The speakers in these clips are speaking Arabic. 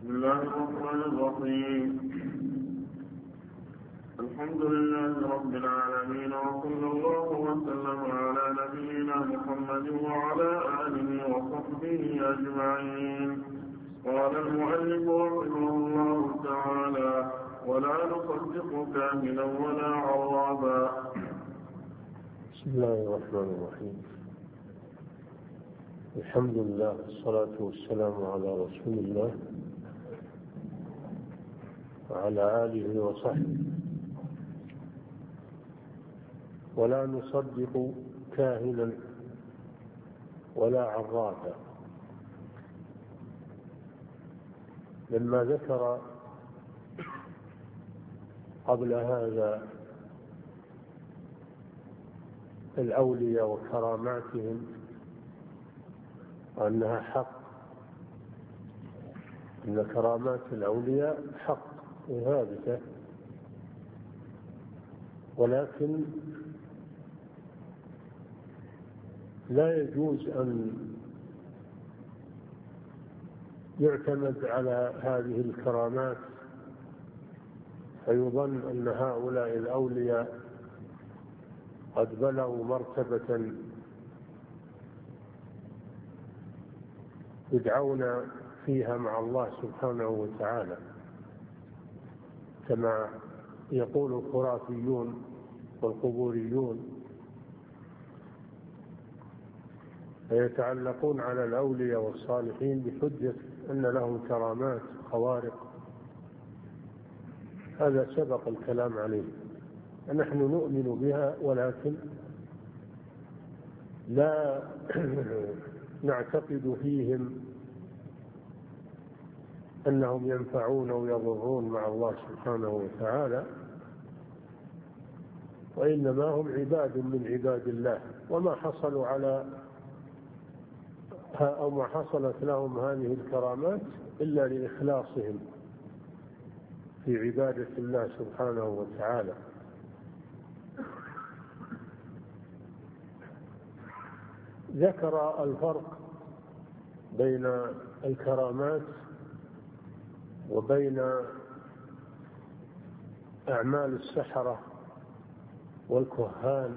بسم الله الرحمن الرحيم. الحمد لله رب العالمين، وصلى الله وسلم على نبينا محمد وعلى آله وصحبه أجمعين. قال المؤلف رحمه الله تعالى: ولا نصدق كاهنا ولا عرابا. بسم الله الرحمن الرحيم. الحمد لله والصلاة والسلام على رسول الله وعلى آله وصحبه. ولا نصدق كاهنا ولا عرافا. لما ذكر قبل هذا الأولياء وكراماتهم وأنها حق، أن كرامات الأولياء حق وثابتة، ولكن لا يجوز أن يعتمد على هذه الكرامات فيظن أن هؤلاء الأولياء قد بلغوا مرتبة يدعون فيها مع الله سبحانه وتعالى، كما يقول الخرافيون والقبوريون، فيتعلقون على الأولياء والصالحين بحجة أن لهم كرامات خوارق. هذا سبق الكلام عليه. نحن نؤمن بها، ولكن لا نعتقد فيهم أنهم ينفعون ويضرون مع الله سبحانه وتعالى، وإنما هم عباد من عباد الله، وما حصلوا على أو ما حصلت لهم هذه الكرامات إلا لإخلاصهم في عبادة الله سبحانه وتعالى. ذكر الفرق بين الكرامات وبين أعمال السحرة والكهان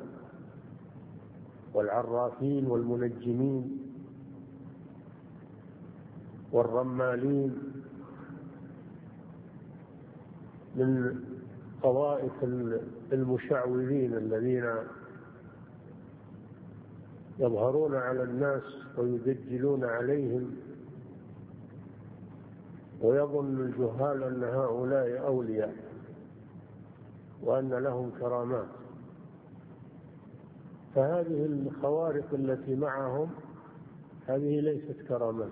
والعرافين والمنجمين والرمالين من طوائف المشعوذين الذين يظهرون على الناس ويدجلون عليهم، ويظن الجهال أن هؤلاء أولياء وأن لهم كرامات. فهذه الخوارق التي معهم هذه ليست كرامات،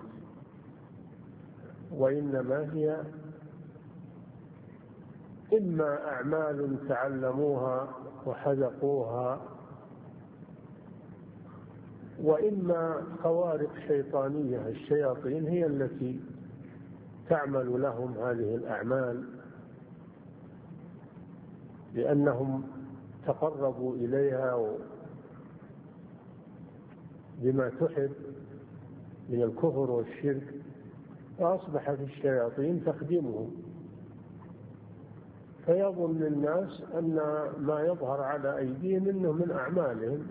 وإنما هي إما أعمال تعلموها وحذقوها، وإما خوارق شيطانية. الشياطين هي التي تعمل لهم هذه الأعمال، لأنهم تقربوا إليها بما تحب من الكفر والشرك، فأصبحت الشياطين تخدمهم، فيظن الناس أن ما يظهر على أيديهم إنه من أعمالهم،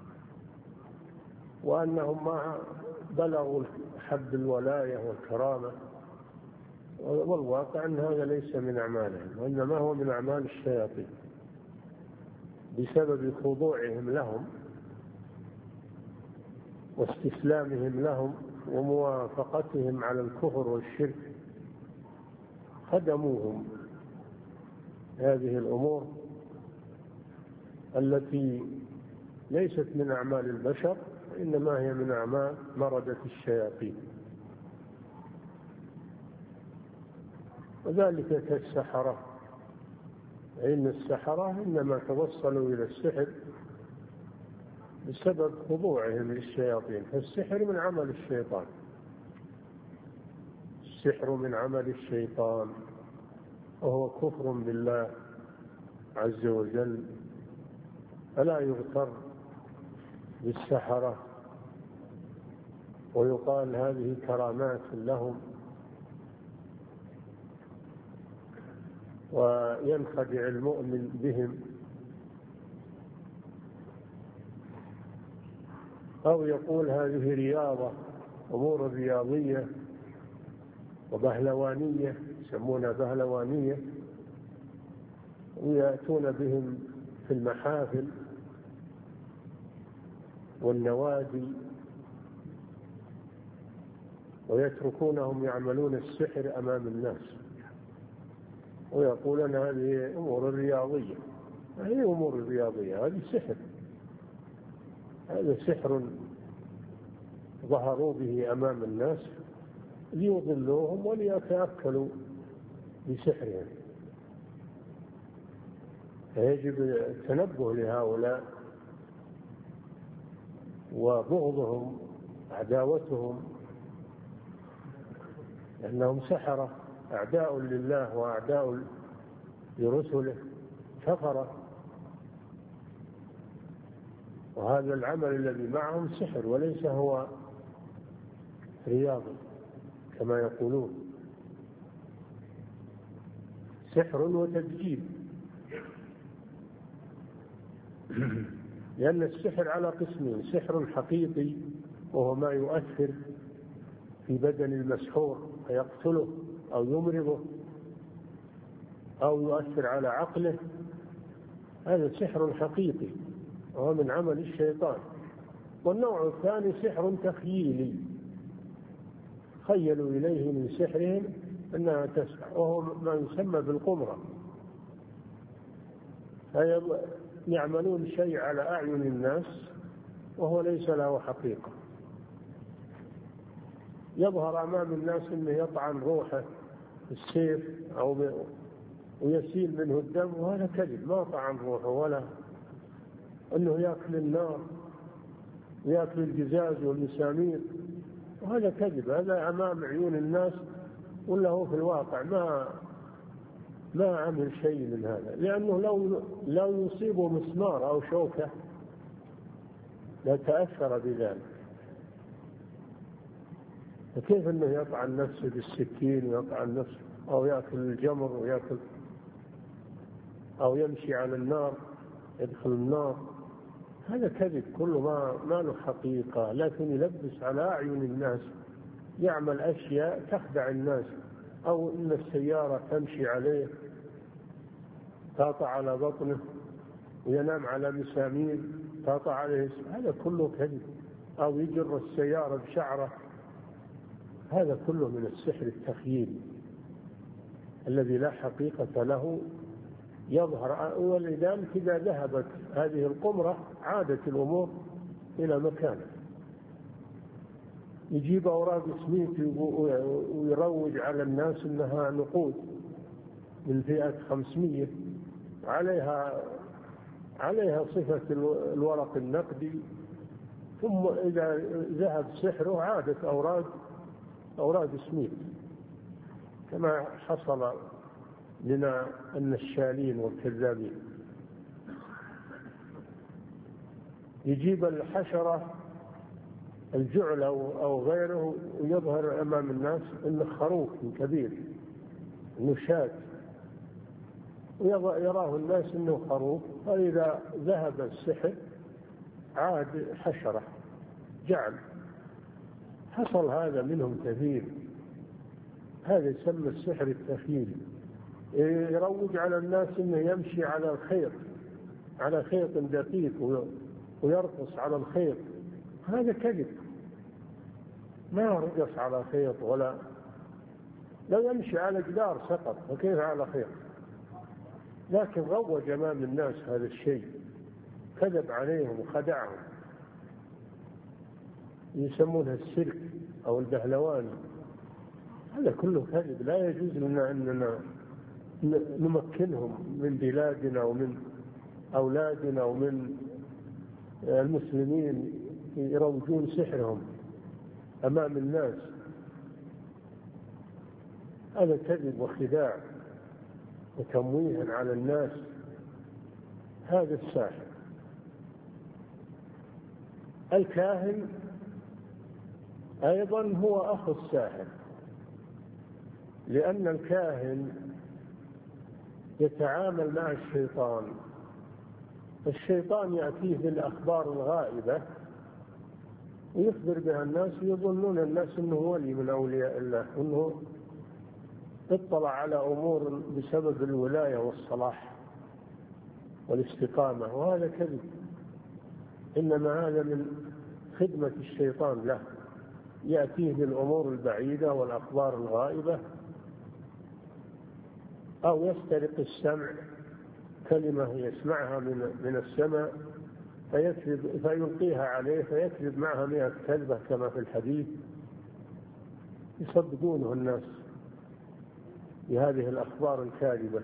وأنهم ما بلغوا حد الولاية والكرامة، والواقع أن هذا ليس من أعمالهم، وإنما هو من أعمال الشياطين بسبب خضوعهم لهم واستسلامهم لهم وموافقتهم على الكفر والشرك. خدموهم هذه الأمور التي ليست من أعمال البشر، إنما هي من أعمال مردة الشياطين. وذلك كالسحرة، إن السحرة إنما توصلوا إلى السحر بسبب خضوعهم للشياطين، فالسحر من عمل الشيطان، السحر من عمل الشيطان، وهو كفر بالله عز وجل. فلا يغتر بالسحرة ويقال هذه كرامات لهم، وينخدع المؤمن بهم، أو يقول هذه رياضة، أمور رياضية وبهلوانية، يسمونها بهلوانية، ويأتون بهم في المحافل والنوادي ويتركونهم يعملون السحر أمام الناس، ويقولون هذه أمور رياضية. هذه أمور رياضية، هذه سحر، هذا سحر ظهروا به أمام الناس ليضلوهم وليتأكلوا بسحرهم. فيجب التنبه لهؤلاء وبغضهم، عداوتهم، لأنهم سحرة، أعداء لله وأعداء لرسله، كفرة، وهذا العمل الذي معهم سحر وليس هو رياضي كما يقولون، سحر وتدجيل. لأن السحر على قسمين: سحر حقيقي وهو ما يؤثر في بدن المسحور فيقتله أو يمرضه أو يؤثر على عقله، هذا سحر حقيقي وهو من عمل الشيطان. والنوع الثاني سحر تخييلي، خيلوا إليه من سحرهم أنها تسحر، وهو ما يسمى بالقمرة، يعملون شيء على أعين الناس وهو ليس له حقيقة، يظهر أمام الناس أنه يطعن روحه السيف أو ويسيل منه الدم، وهذا كذب، ما طعن روحه، ولا أنه يأكل النار ويأكل الجزاز والمسامير، وهذا كذب، هذا أمام عيون الناس، ولا هو في الواقع ما عمل شيء من هذا، لأنه لو يصيبه مسمار أو شوكة لا تأثر بذلك. فكيف أنه يطعن نفسه بالسكين ويطعن نفسه، أو يأكل الجمر ويأكل، أو يمشي على النار يدخل النار؟ هذا كذب كله، ما له حقيقة، لكن يلبس على أعين الناس، يعمل أشياء تخدع الناس، أو إن السيارة تمشي عليه تقطع على بطنه وينام على مسامير تقطع عليه، هذا كله كذب، أو يجر السيارة بشعره، هذا كله من السحر التخييلي الذي لا حقيقة له، يظهر. ولذلك إذا ذهبت هذه القمرة عادت الأمور إلى مكانه، يجيب أوراق سميت ويروج على الناس أنها نقود من فئة 500 عليها صفة الورق النقدي، ثم إذا ذهب سحره عادت أوراق سميت، كما حصل لنا النشالين والكذابين. يجيب الحشرة الجعل أو غيره ويظهر أمام الناس إنه خروف كبير، إنه شاة، ويراه الناس إنه خروف، فإذا ذهب السحر عاد حشرة جعل. حصل هذا منهم كثير، هذا يسمى السحر التخييلي. يروج على الناس إنه يمشي على الخيط، على خيط دقيق ويرقص على الخيط، هذا كذب، ما رقص على خيط، ولا لو يمشي على جدار سقط، وكيف على خيط؟ لكن روج أمام الناس هذا الشيء، كذب عليهم وخدعهم، يسمونها السيرك أو البهلوان، هذا كله كذب. لا يجوز لنا أننا نمكنهم من بلادنا ومن أولادنا ومن المسلمين يروجون سحرهم أمام الناس، هذا كذب وخداع وتمويه على الناس. هذا الساحر. الكاهن أيضا هو أخو الساحر، لأن الكاهن يتعامل مع الشيطان. الشيطان يأتيه بالأخبار الغائبة ويخبر بها الناس، يظنون الناس أنه ولي من أولياء الله، أنه اطلع على أمور بسبب الولاية والصلاح والاستقامة، وهذا كذب. إنما هذا من خدمة الشيطان له، يأتيه بالأمور البعيدة والأخبار الغائبة، أو يسترق السمع، كلمة يسمعها من السماء فيلقيها عليه فيكذب معها 100 كذبة كما في الحديث، يصدقونه الناس بهذه الأخبار الكاذبة.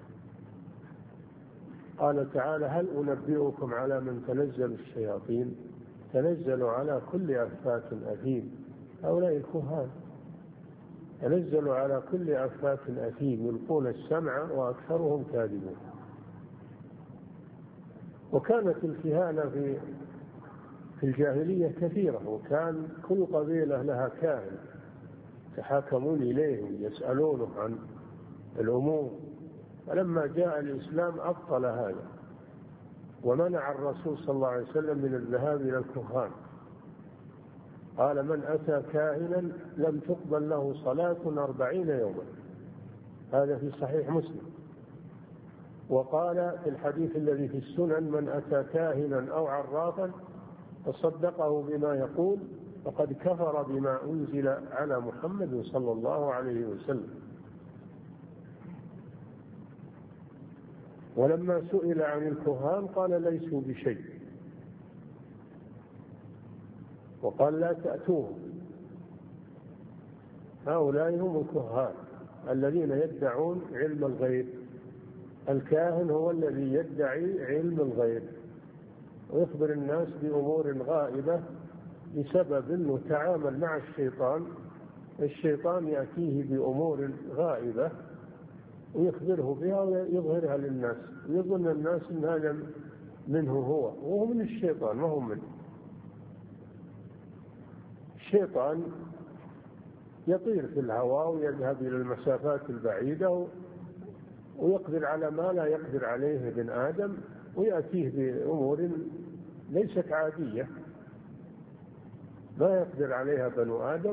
قال تعالى: هل أنبئكم على من تنزل الشياطين؟ تنزل على كل أفاك أثيم. هؤلاء الكهان تنزلوا على كل أفاك أثيم يلقون السمع وأكثرهم كاذبون. وكانت الكهانة في الجاهلية كثيرة، وكان كل قبيلة لها كاهن يتحاكمون إليه يسألونه عن الأمور. فلما جاء الإسلام أبطل هذا، ومنع الرسول صلى الله عليه وسلم من الذهاب إلى الكهان. قال: من أتى كاهنا لم تقبل له صلاة 40 يوما. هذا في صحيح مسلم. وقال في الحديث الذي في السنن: من أتى كاهنا أو عرافا فصدقه بما يقول فقد كفر بما أنزل على محمد صلى الله عليه وسلم. ولما سئل عن الكهان قال: ليسوا بشيء، وقال: لا تأتوهم، هؤلاء هم الكهان الذين يدعون علم الغيب. الكاهن هو الذي يدعي علم الغيب ويخبر الناس بأمور غائبة بسبب أنه تعامل مع الشيطان. الشيطان يأتيه بأمور غائبة ويخبره بها ويظهرها للناس، ويظن الناس أن هذا منه هو، وهو من الشيطان ما هو منه. الشيطان يطير في الهواء ويذهب إلى المسافات البعيدة ويقدر على ما لا يقدر عليه ابن آدم، ويأتيه بأمور ليست عادية لا يقدر عليها بنو آدم،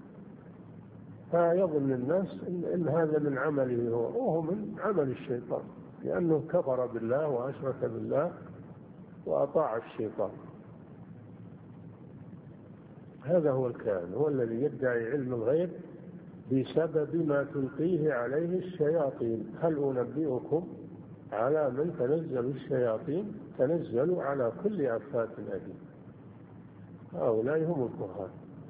فيظن الناس إن هذا من عمله هو، وهو من عمل الشيطان، لأنه كفر بالله وأشرك بالله وأطاع الشيطان. هذا هو الكاهن، هو الذي يدعي علم الغيب بسبب ما تلقيه عليه الشياطين. هل أنبئكم على من تنزل الشياطين؟ تنزلوا على كل أفاك أثيم. هؤلاء هم الكهان.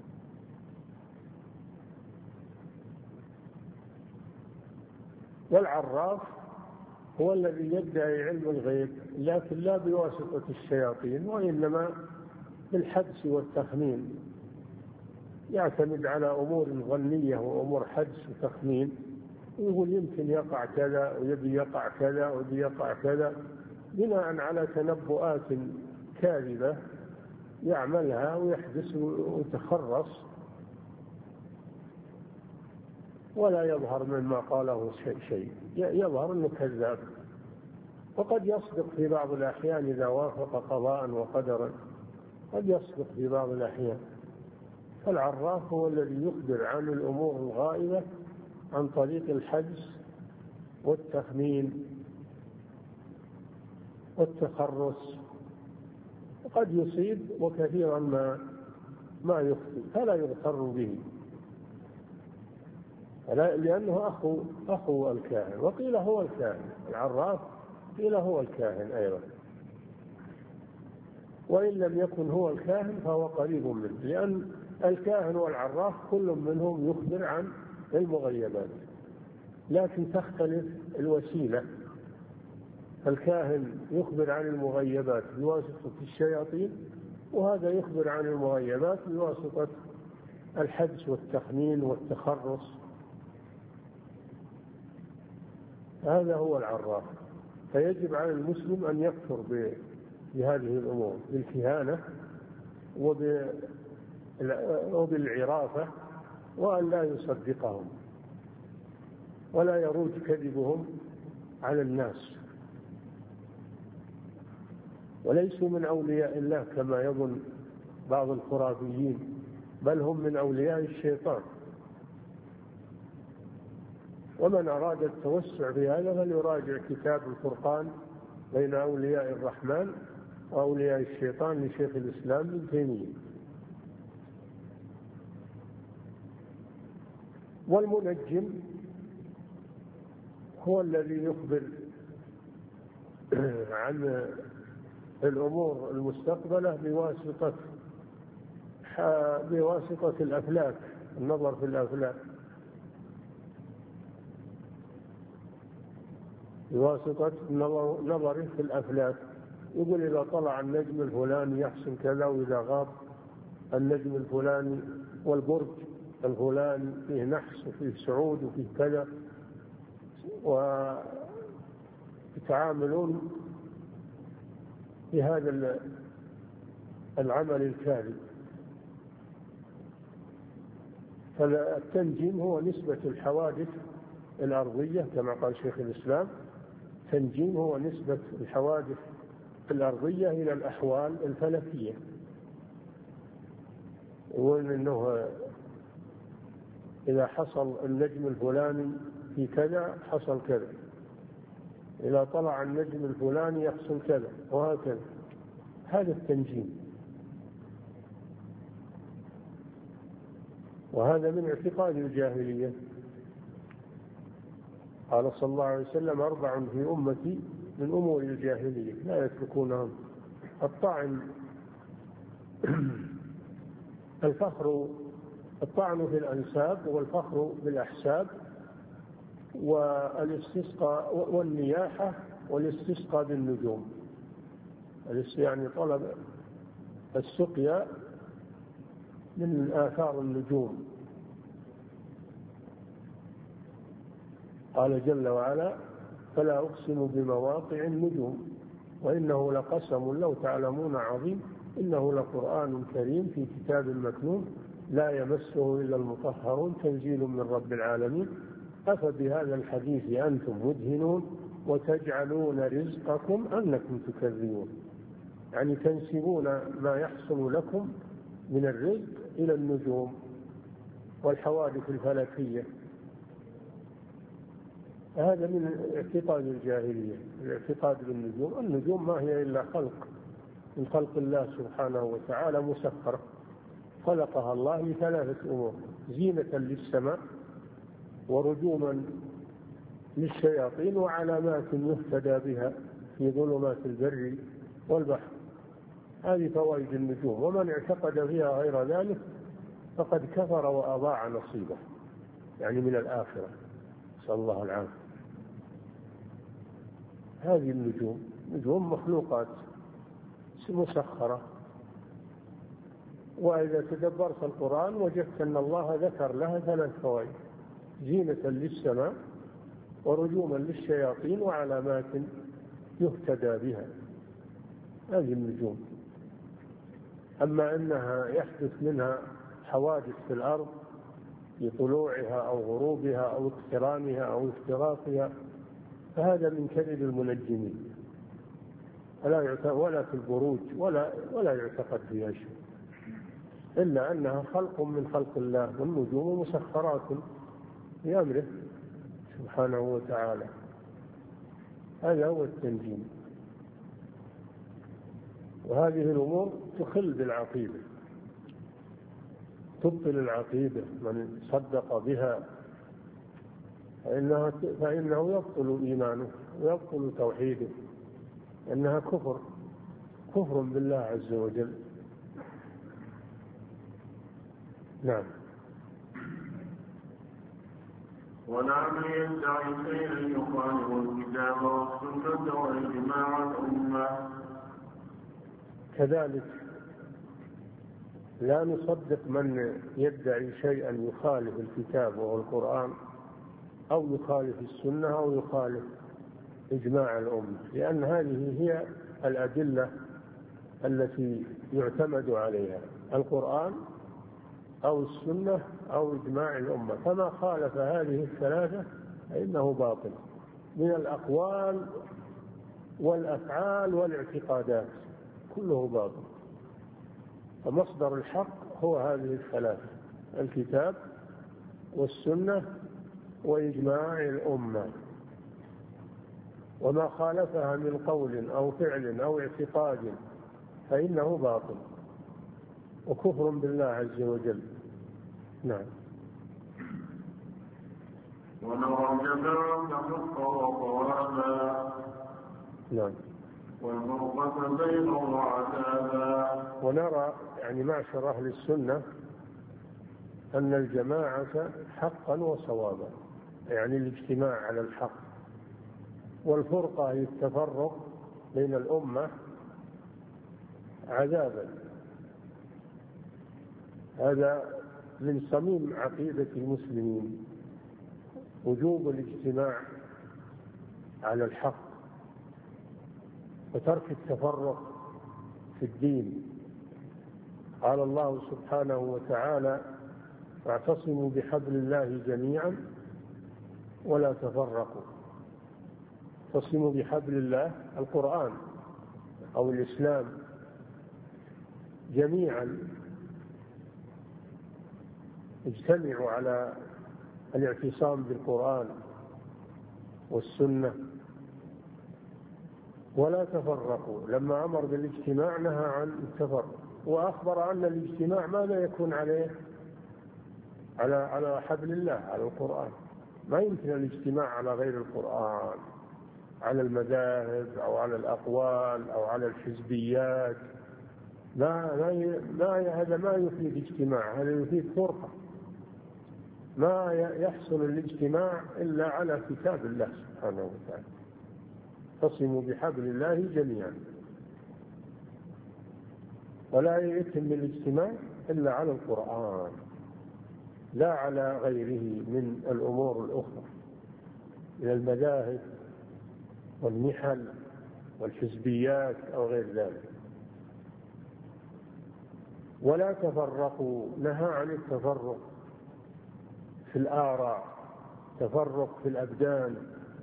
والعراف هو الذي يدعي علم الغيب، لكن لا بواسطة الشياطين، وإنما بالحدس والتخمين. يعتمد على أمور ظنية وأمور حدس وتخمين، يقول يمكن يقع كذا ويبي يقع كذا ويبي يقع كذا، بناء على تنبؤات كاذبة يعملها ويحدث ويتخرص، ولا يظهر مما قاله شيء، يظهر أنه كذاب. وقد يصدق في بعض الأحيان إذا وافق قضاء وقدرا، قد يصدق في بعض الأحيان. فالعراف هو الذي يخبر عن الأمور الغائبة عن طريق الحدس والتخمين والتخرص، وقد يصيب وكثيرا ما يخطئ، فلا يغتر به، لأنه أخو الكاهن. وقيل هو الكاهن العراف، قيل هو الكاهن أيضا، وإن لم يكن هو الكاهن فهو قريب منه، لأن الكاهن والعراف كل منهم يخبر عن المغيبات، لكن تختلف الوسيلة. الكاهن يخبر عن المغيبات بواسطة الشياطين، وهذا يخبر عن المغيبات بواسطة الحدس والتخمين والتخرص. هذا هو العراف. فيجب على المسلم أن يكفر بهذه الأمور، بالكهانة وبالعرافة، وأن لا يصدقهم ولا يروج كذبهم على الناس، وليسوا من أولياء الله كما يظن بعض الخرافيين، بل هم من أولياء الشيطان. ومن أراد التوسع في هذا فليراجع كتاب الفرقان بين أولياء الرحمن وأولياء الشيطان لشيخ الإسلام ابن تيمية. والمنجم هو الذي يخبر عن الأمور المستقبلة بواسطة الأفلاك، النظر في الأفلاك، بواسطة نظره في الأفلاك. يقول إذا طلع النجم الفلاني يحصل كذا، وإذا غاب النجم الفلاني والبرج الفلاني فيه نحس وفيه صعود وفيه كذا، ويتعاملون بهذا العمل الكاذب. فالتنجيم هو نسبة الحوادث الأرضية كما قال شيخ الإسلام، تنجيم هو نسبة الحوادث الأرضية إلى الأحوال الفلكية. يقول إنه إذا حصل النجم الفلاني في كذا حصل كذا، إذا طلع النجم الفلاني يحصل كذا، وهكذا. هذا التنجيم، وهذا من اعتقاد الجاهلية. قال صلى الله عليه وسلم 4 في أمتي من أمور الجاهلية لا يتركونهم: الطعن في الأنساب، والفخر بالأحساب، والاستسقاء والنياحة، والاستسقاء بالنجوم، يعني طلب السقيا من آثار النجوم. قال جل وعلا: فلا أقسم بمواقع النجوم وإنه لقسم لو تعلمون عظيم إنه لقرآن كريم في كتاب مكنون لا يمسه إلا المطهرون تنزيل من رب العالمين أفبهذا الحديث أنتم مدهنون وتجعلون رزقكم أنكم تكذبون. يعني تنسبون ما يحصل لكم من الرزق إلى النجوم والحوادث الفلكية. هذا من اعتقاد الجاهلية، الاعتقاد بالنجوم. النجوم ما هي إلا خلق من خلق الله سبحانه وتعالى مسخرة، خلقها الله ل3 أمور: زينة للسماء، ورجوما للشياطين، وعلامات يهتدى بها في ظلمات البر والبحر. هذه فوائد النجوم، ومن اعتقد فيها غير ذلك فقد كفر وأضاع نصيبه، يعني من الآخرة، نسأل الله العافية. هذه النجوم نجوم مخلوقات مسخرة. وإذا تدبرت القرآن وجدت أن الله ذكر لها 3 فوائد: زينة للسماء، ورجوما للشياطين، وعلامات يهتدى بها. هذه النجوم. أما أنها يحدث منها حوادث في الأرض لطلوعها أو غروبها أو اقترانها أو اختراقها فهذا من كذب المنجمين، ولا في البروج ولا يعتقد فيها شيء، إلا أنها خلق من خلق الله، والنجوم مسخرات بأمره سبحانه وتعالى. هذا هو التنجيم. وهذه الأمور تخل بالعقيدة، تبطل العقيدة. من صدق بها فإنه يبطل إيمانه ويبطل توحيده، إنها كفر بالله عز وجل. نعم. ونعم يدعي شيئا يخالف الكتاب والسنة وإجماع الأمة. كذلك لا نصدق من يدعي شيئا يخالف الكتاب وهو القرآن، أو يخالف السنة، أو يخالف إجماع الأمة، لأن هذه هي الأدلة التي يعتمد عليها: القرآن أو السنة أو إجماع الأمة. فما خالف هذه ال3 فإنه باطل. من الأقوال والأفعال والاعتقادات كله باطل. فمصدر الحق هو هذه الثلاثة: الكتاب والسنة وإجماع الأمة، وما خالفها من قول أو فعل أو اعتقاد فإنه باطل وكفر بالله عز وجل. نعم. ونرى الجماعة حقا وصوابا. نعم. والفرقة بينهم عذابا. ونرى يعني معشر أهل السنة أن الجماعة حقا وصوابا، يعني الاجتماع على الحق، والفرقة هي التفرق بين الأمة عذابا. هذا من صميم عقيدة المسلمين، وجوب الاجتماع على الحق وترك التفرق في الدين. قال الله سبحانه وتعالى: واعتصموا بحبل الله جميعا ولا تفرقوا. اعتصموا بحبل الله القرآن أو الإسلام جميعا، اجتمعوا على الاعتصام بالقرآن والسنة ولا تفرقوا. لما أمر بالاجتماع نهى عن التفرق، وأخبر أن الاجتماع ماذا يكون عليه؟ على حبل الله، على القرآن. ما يمكن الاجتماع على غير القرآن، على المذاهب أو على الأقوال أو على الحزبيات. هذا ما يفيد اجتماع، هذا يفيد فرقة. ما يحصل الاجتماع إلا على كتاب الله سبحانه وتعالى: اعتصموا بحبل الله جميعا. ولا يتم الاجتماع إلا على القرآن، لا على غيره من الأمور الأخرى، من المذاهب والنحل والحزبيات أو غير ذلك. ولا تفرقوا، نهى عن التفرق في الآراء، تفرق في الأبدان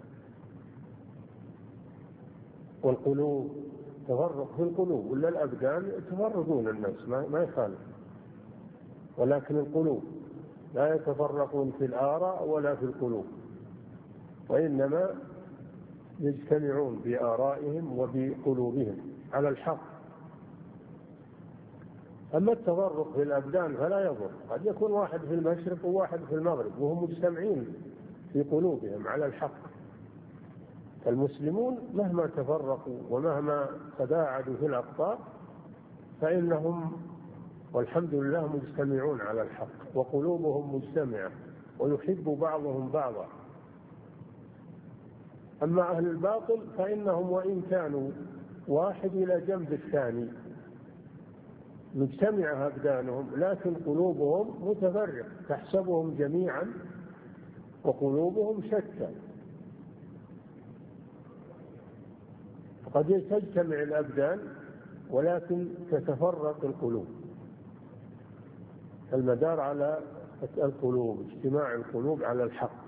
والقلوب. تفرق في القلوب، ولا الأبدان يتفرقون الناس ما يخالف، ولكن القلوب لا يتفرقون في الآراء ولا في القلوب، وإنما يجتمعون بآرائهم وبقلوبهم على الحق. أما التفرق في الأبدان فلا يضر. قد يكون واحد في المشرق وواحد في المغرب وهم مجتمعين في قلوبهم على الحق. المسلمون مهما تفرقوا ومهما تباعدوا في الأقطار فإنهم والحمد لله مجتمعون على الحق، وقلوبهم مجتمعة ويحب بعضهم بعضا. أما أهل الباطل فإنهم وإن كانوا واحد إلى جنب الثاني مجتمعة أبدانهم، لكن قلوبهم متفرقة، تحسبهم جميعا وقلوبهم شتى. قد تجتمع الأبدان ولكن تتفرق القلوب. المدار على القلوب، اجتماع القلوب على الحق.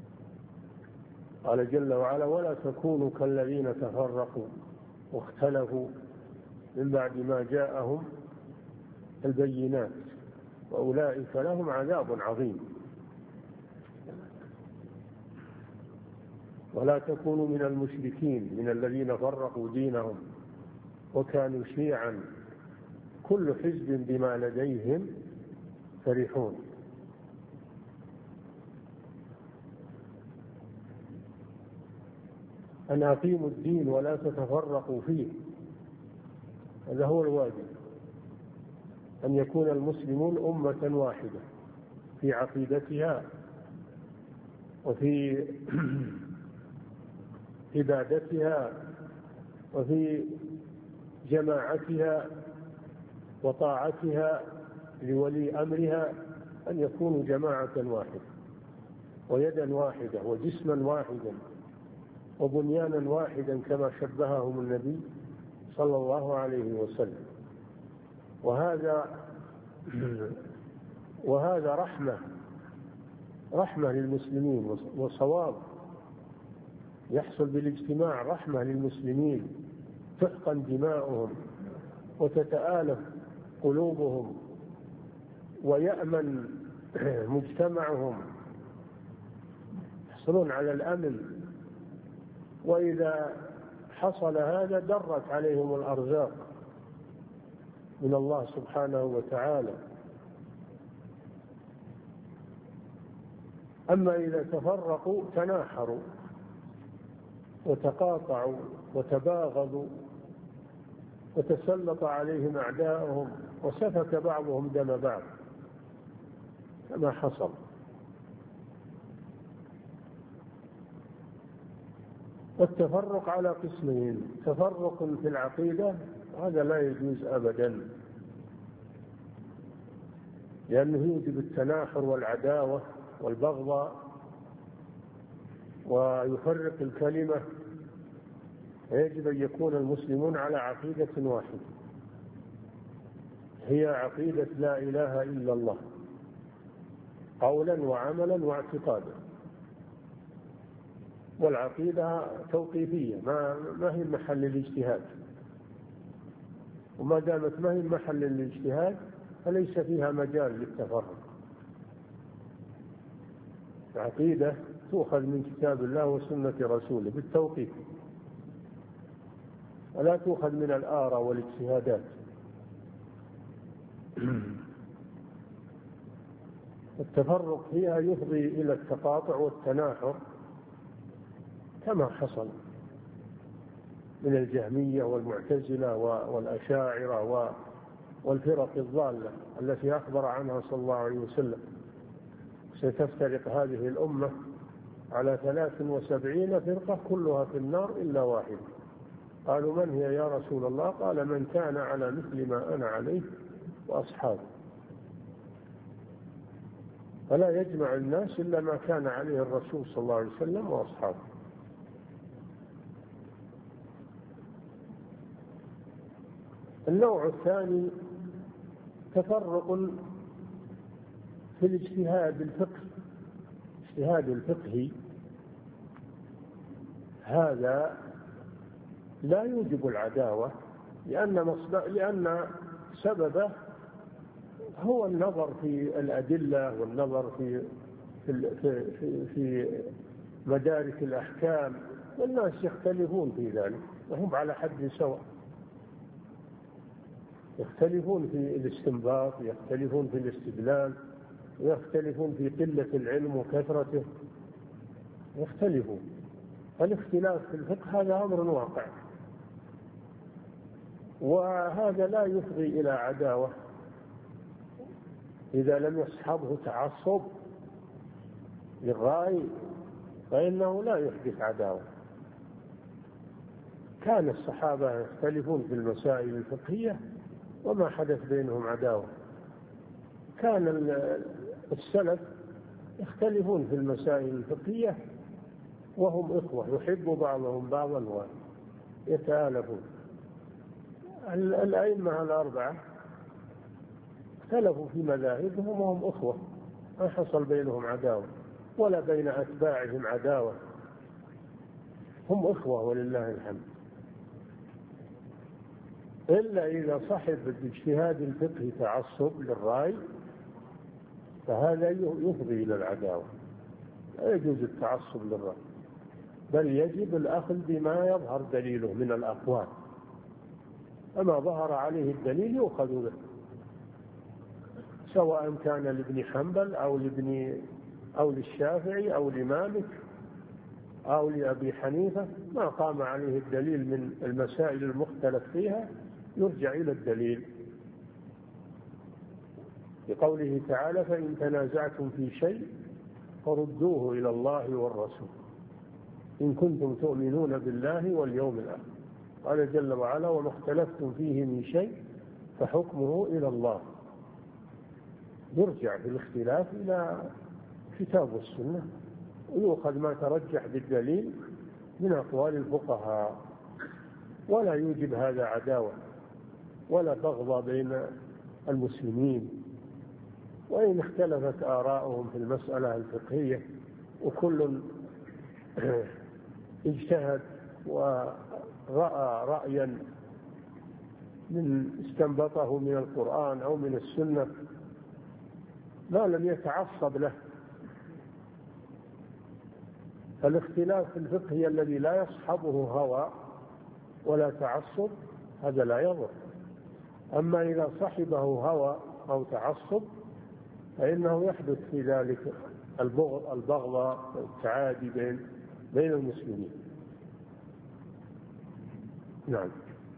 قال جل وعلا: ولا تكونوا كالذين تفرقوا واختلفوا من بعد ما جاءهم البينات وأولئك لهم عذاب عظيم. ولا تكونوا من المشركين من الذين فرقوا دينهم وكانوا شيعا كل حزب بما لديهم فرحون. أن أقيموا الدين ولا تتفرقوا فيه، هذا هو الواجب، أن يكون المسلمون أمة واحدة في عقيدتها وفي عبادتها وفي جماعتها وطاعتها لولي أمرها، أن يكونوا جماعة واحدة ويدا واحدة وجسما واحدا وبنيانا واحدا كما شبههم النبي صلى الله عليه وسلم. وهذا رحمة للمسلمين وصواب يحصل بالاجتماع رحمة للمسلمين، تحقن دماؤهم وتتآلف قلوبهم ويأمن مجتمعهم، يحصلون على الأمن. وإذا حصل هذا درت عليهم الأرزاق من الله سبحانه وتعالى. أما إذا تفرقوا تناحروا وتقاطعوا وتباغضوا وتسلط عليهم أعداءهم وسفك بعضهم دم بعض كما حصل. والتفرق على قسمين: تفرق في العقيدة، هذا لا يجوز أبدا، لأنه يوجب التناحر والعداوة والبغضاء ويفرق الكلمة. يجب أن يكون المسلمون على عقيدة واحدة، هي عقيدة لا إله إلا الله قولا وعملا واعتقادا. والعقيدة توقيفية، ما هي محل الاجتهاد، وما دامت ما هي محل الاجتهاد فليس فيها مجال للتفرق. العقيدة تؤخذ من كتاب الله وسنة رسوله بالتوقيف، ولا تؤخذ من الآراء والاجتهادات. التفرق فيها يفضي إلى التقاطع والتناحر كما حصل من الجهمية والمعتزلة والأشاعرة والفرق الضالة التي أخبر عنها صلى الله عليه وسلم: ستفترق هذه الأمة على 73 فرقة كلها في النار إلا واحدة. قالوا: من هي يا رسول الله؟ قال: من كان على مثل ما أنا عليه وأصحابه. فلا يجمع الناس إلا ما كان عليه الرسول صلى الله عليه وسلم وأصحابه. النوع الثاني تفرق في الاجتهاد الفقهي. الاجتهاد الفقهي هذا لا يوجب العداوة، لأن سببه هو النظر في الأدلة والنظر في مدارك الأحكام، والناس يختلفون في ذلك وهم على حد سواء، يختلفون في الاستنباط، يختلفون في الاستدلال، يختلفون في قلة العلم وكثرته، يختلفون. الاختلاف في الفقه هذا أمر واقع، وهذا لا يفضي إلى عداوة إذا لم يصحبه تعصب للرأي، فإنه لا يحدث عداوة. كان الصحابة يختلفون في المسائل الفقهية وما حدث بينهم عداوة. كان السلف يختلفون في المسائل الفقهية وهم إخوة، يحب بعضهم بعضا ويتآلفون. الأئمة الأربعة اختلفوا في مذاهبهم وهم أخوة، ما حصل بينهم عداوة ولا بين أتباعهم عداوة، هم أخوة ولله الحمد. إلا إذا صحب الاجتهاد الفقهي تعصب للرأي فهذا يفضي إلى العداوة، لا يجوز التعصب للرأي، بل يجب الأخذ بما يظهر دليله من الأقوال، أما ظهر عليه الدليل يؤخذ به، سواء كان لابن حنبل أو للشافعي أو لمالك أو لأبي حنيفة. ما قام عليه الدليل من المسائل المختلف فيها يرجع إلى الدليل، بقوله تعالى: فإن تنازعتم في شيء فردوه إلى الله والرسول إن كنتم تؤمنون بالله واليوم الآخر. قال جل وعلا: وما اختلفتم فيه من شيء فحكمه إلى الله. يرجع في الاختلاف إلى كتاب والسنة، ويؤخذ ما ترجح بالدليل من أقوال الفقهاء، ولا يوجب هذا عداوة ولا بغض بين المسلمين. وإن اختلفت آراؤهم في المسألة الفقهية وكل اجتهد ورأى رأيا استنبطه من القرآن أو من السنة ما لم يتعصب له. فالاختلاف الفقهي الذي لا يصحبه هوى ولا تعصب هذا لا يضر. أما إذا صحبه هوى أو تعصب فإنه يحدث في ذلك البغض والتعادي بين المسلمين. نعم.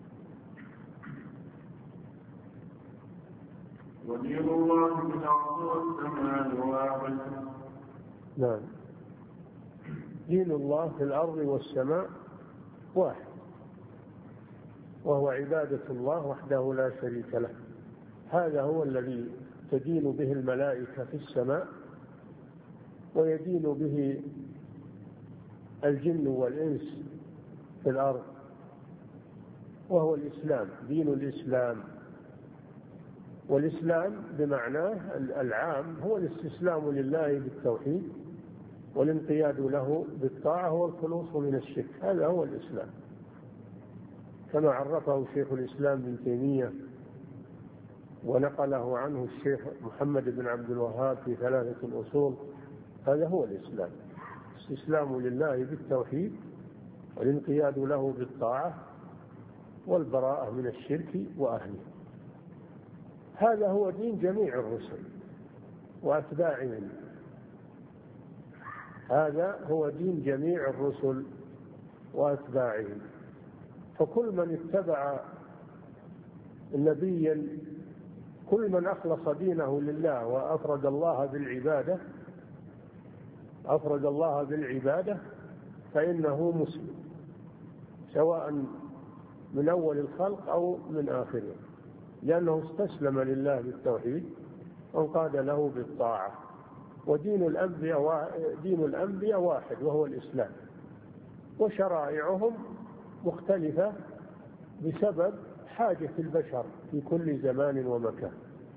ودين الله في الأرض والسماء واحد. نعم، دين الله في الأرض والسماء واحد، وهو عبادة الله وحده لا شريك له. هذا هو الذي تدين به الملائكة في السماء ويدين به الجن والإنس في الأرض، وهو الإسلام، دين الإسلام. والإسلام بمعناه العام هو الاستسلام لله بالتوحيد والانقياد له بالطاعة والخلوص من الشرك. هذا هو الإسلام كما عرفه شيخ الإسلام ابن تيمية ونقله عنه الشيخ محمد بن عبد الوهاب في 3 الأصول. هذا هو الإسلام، الاستسلام لله بالتوحيد والانقياد له بالطاعة والبراءة من الشرك وأهله. هذا هو دين جميع الرسل وأتباعهم. هذا هو دين جميع الرسل وأتباعهم. فكل من اتبع نبيا، كل من أخلص دينه لله وأفرد الله بالعبادة فإنه مسلم، سواء من أول الخلق أو من آخره، لأنه استسلم لله بالتوحيد وانقاد له بالطاعة. ودين الأنبياء واحد وهو الإسلام، وشرائعهم مختلفة بسبب حاجة البشر في كل زمان ومكان.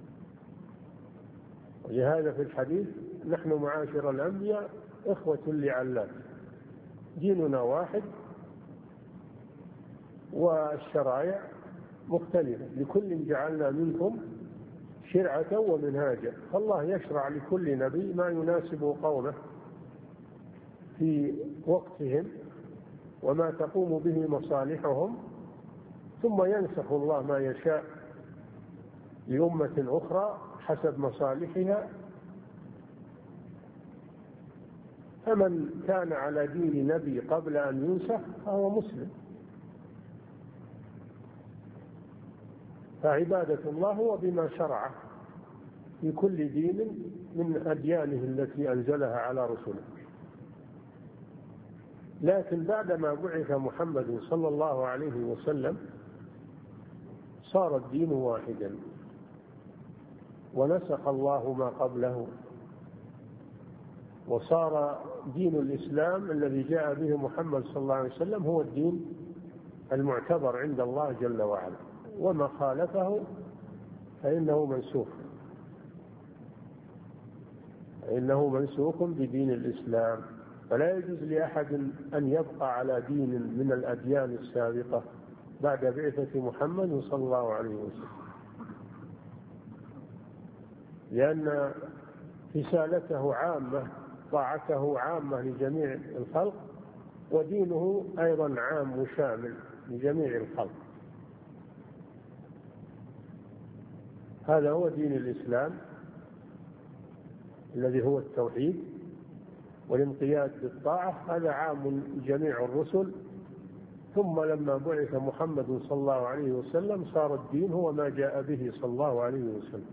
ولهذا في الحديث: نحن معاشر الأنبياء إخوة لعلات، ديننا واحد والشرائع مختلفة، لكل جعلنا منكم شرعة ومنهاجا. فالله يشرع لكل نبي ما يناسب قومه في وقتهم وما تقوم به مصالحهم، ثم ينسخ الله ما يشاء لأمة أخرى حسب مصالحها. فمن كان على دين نبي قبل أن ينسخ فهو مسلم. فعبادة الله هو بما شرعه في كل دين من أديانه التي أنزلها على رسله. لكن بعدما بعث محمد صلى الله عليه وسلم صار الدين واحدا، ونسخ الله ما قبله، وصار دين الإسلام الذي جاء به محمد صلى الله عليه وسلم هو الدين المعتبر عند الله جل وعلا، وما خالفه فإنه منسوخ بدين الإسلام. فلا يجوز لأحد أن يبقى على دين من الأديان السابقة بعد بعثة محمد صلى الله عليه وسلم، لأن رسالته عامة، طاعته عامة لجميع الخلق، ودينه أيضا عام وشامل لجميع الخلق. هذا هو دين الإسلام الذي هو التوحيد والانقياد بالطاعة. هذا عام جميع الرسل. ثم لما بعث محمد صلى الله عليه وسلم صار الدين هو ما جاء به صلى الله عليه وسلم.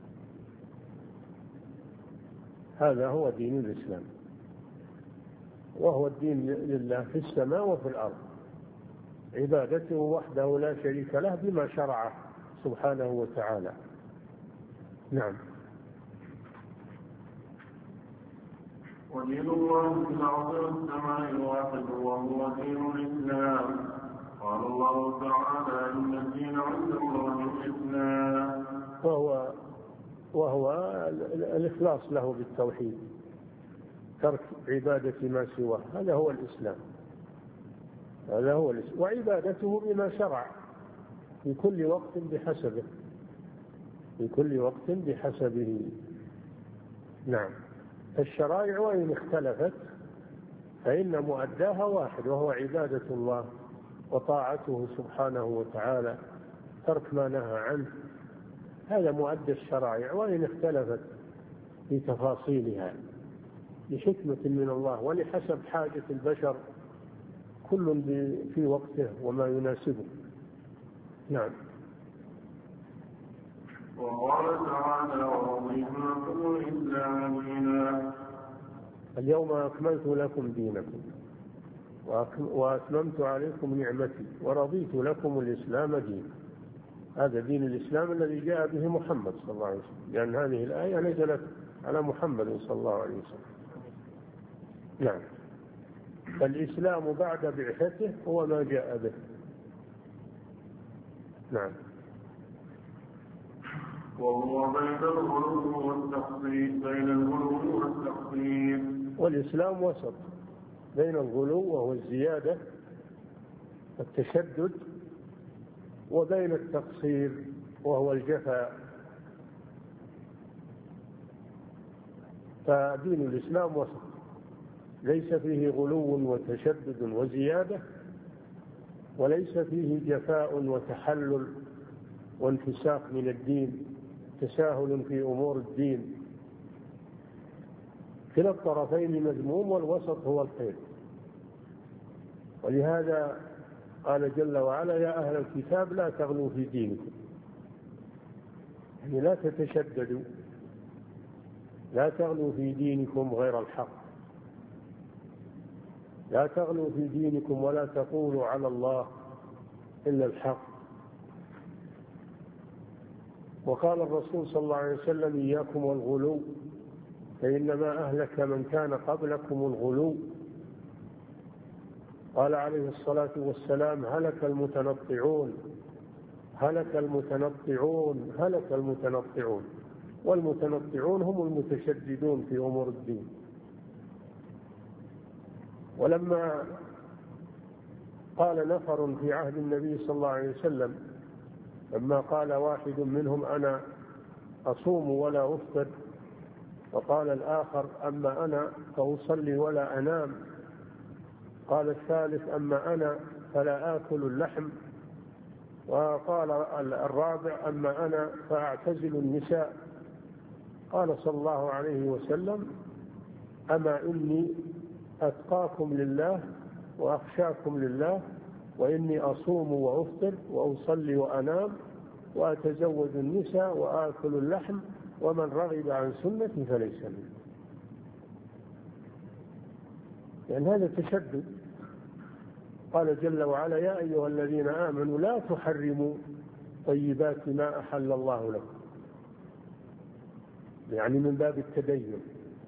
هذا هو دين الإسلام، وهو الدين لله في السماء وفي الأرض، عبادته وحده لا شريك له بما شرعه سبحانه وتعالى. نعم. ودين الله في الأرض والسماء واحد وهو دين الإسلام. قال الله تعالى: إن الدين عند الله الإسلام. وهو الإخلاص له بالتوحيد، ترك عبادة ما سواه، هذا هو الإسلام. هذا هو الإسلام، وعبادته بما شرع في كل وقت بحسبه، في كل وقت بحسبه. نعم. الشرائع وإن اختلفت فإن مؤداها واحد، وهو عبادة الله وطاعته سبحانه وتعالى، ترك ما نهى عنه، هذا مؤدى الشرائع وإن اختلفت في تفاصيلها لحكمة من الله ولحسب حاجة البشر، كل في وقته وما يناسبه. نعم. وقال تعالى: ورضيت لكم الإسلام دينا. اليوم أكملت لكم دينكم وأتممت عليكم نعمتي ورضيت لكم الإسلام دينا. هذا دين الإسلام الذي جاء به محمد صلى الله عليه وسلم، لأن هذه الآية نزلت على محمد صلى الله عليه وسلم. نعم. فالإسلام بعد بعثته هو ما جاء به. نعم. وهو بين الغلو والتخفيف. والإسلام وسط بين الغلو وهو الزيادة والتشدد، وبين التقصير وهو الجفاء. فدين الإسلام وسط، ليس فيه غلو وتشدد وزيادة، وليس فيه جفاء وتحلل وانفساق من الدين، تساهل في أمور الدين. كلا الطرفين مذموم، والوسط هو الخير. ولهذا قال جل وعلا: يا أهل الكتاب لا تغلوا في دينكم، يعني لا تتشددوا، لا تغلوا في دينكم غير الحق، لا تغلوا في دينكم ولا تقولوا على الله إلا الحق. وقال الرسول صلى الله عليه وسلم: إياكم والغلو فإنما أهلك من كان قبلكم الغلو. قال عليه الصلاة والسلام: هلك المتنطعون، هلك المتنطعون، هلك المتنطعون. والمتنطعون هم المتشددون في أمور الدين. ولما قال نفر في عهد النبي صلى الله عليه وسلم، لما قال واحد منهم: أنا أصوم ولا أفطر، وقال الآخر: أما أنا فأصلي ولا أنام، قال الثالث: أما أنا فلا آكل اللحم، وقال الرابع: أما أنا فأعتزل النساء. قال صلى الله عليه وسلم: أما إني أتقاكم لله وأخشاكم لله، وإني أصوم وأفطر وأصلي وأنام وأتزوج النساء وآكل اللحم، ومن رغب عن سنتي فليس مني. يعني هذا تشدد. قال جل وعلا: يا أيها الذين آمنوا لا تحرموا طيبات ما أحل الله لكم، يعني من باب التدين.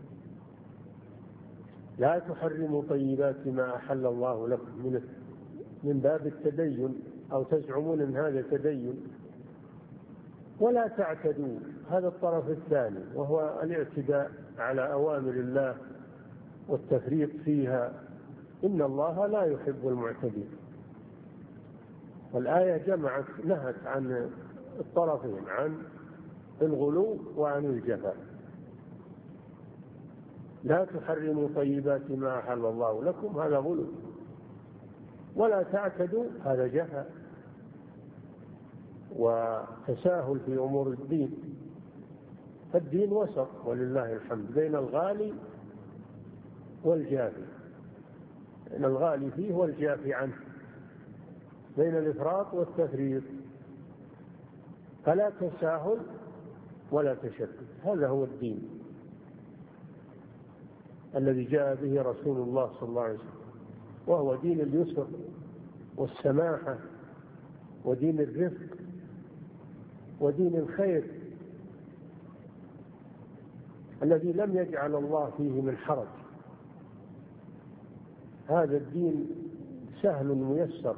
لا تحرموا طيبات ما أحل الله لكم من باب التدين، أو تزعمون أن هذا تدين. ولا تعتدوا، هذا الطرف الثاني، وهو الاعتداء على أوامر الله والتفريط فيها. إن الله لا يحب المعتدين. والآية جمعت، نهت عن الطرفين، عن الغلو وعن الجفاء. لا تحرموا طيبات ما أحل الله لكم، هذا غلو. ولا تعتدوا، هذا جفاء وتساهل في أمور الدين. فالدين وسط ولله الحمد، بين الغالي والجافي، بين الغالي فيه والجافي عنه، بين الإفراط والتفريط. فلا تساهل ولا تشدد. هذا هو الدين الذي جاء به رسول الله صلى الله عليه وسلم، وهو دين اليسر والسماحة ودين الرفق ودين الخير، الذي لم يجعل الله فيه من حرج. هذا الدين سهل ميسر،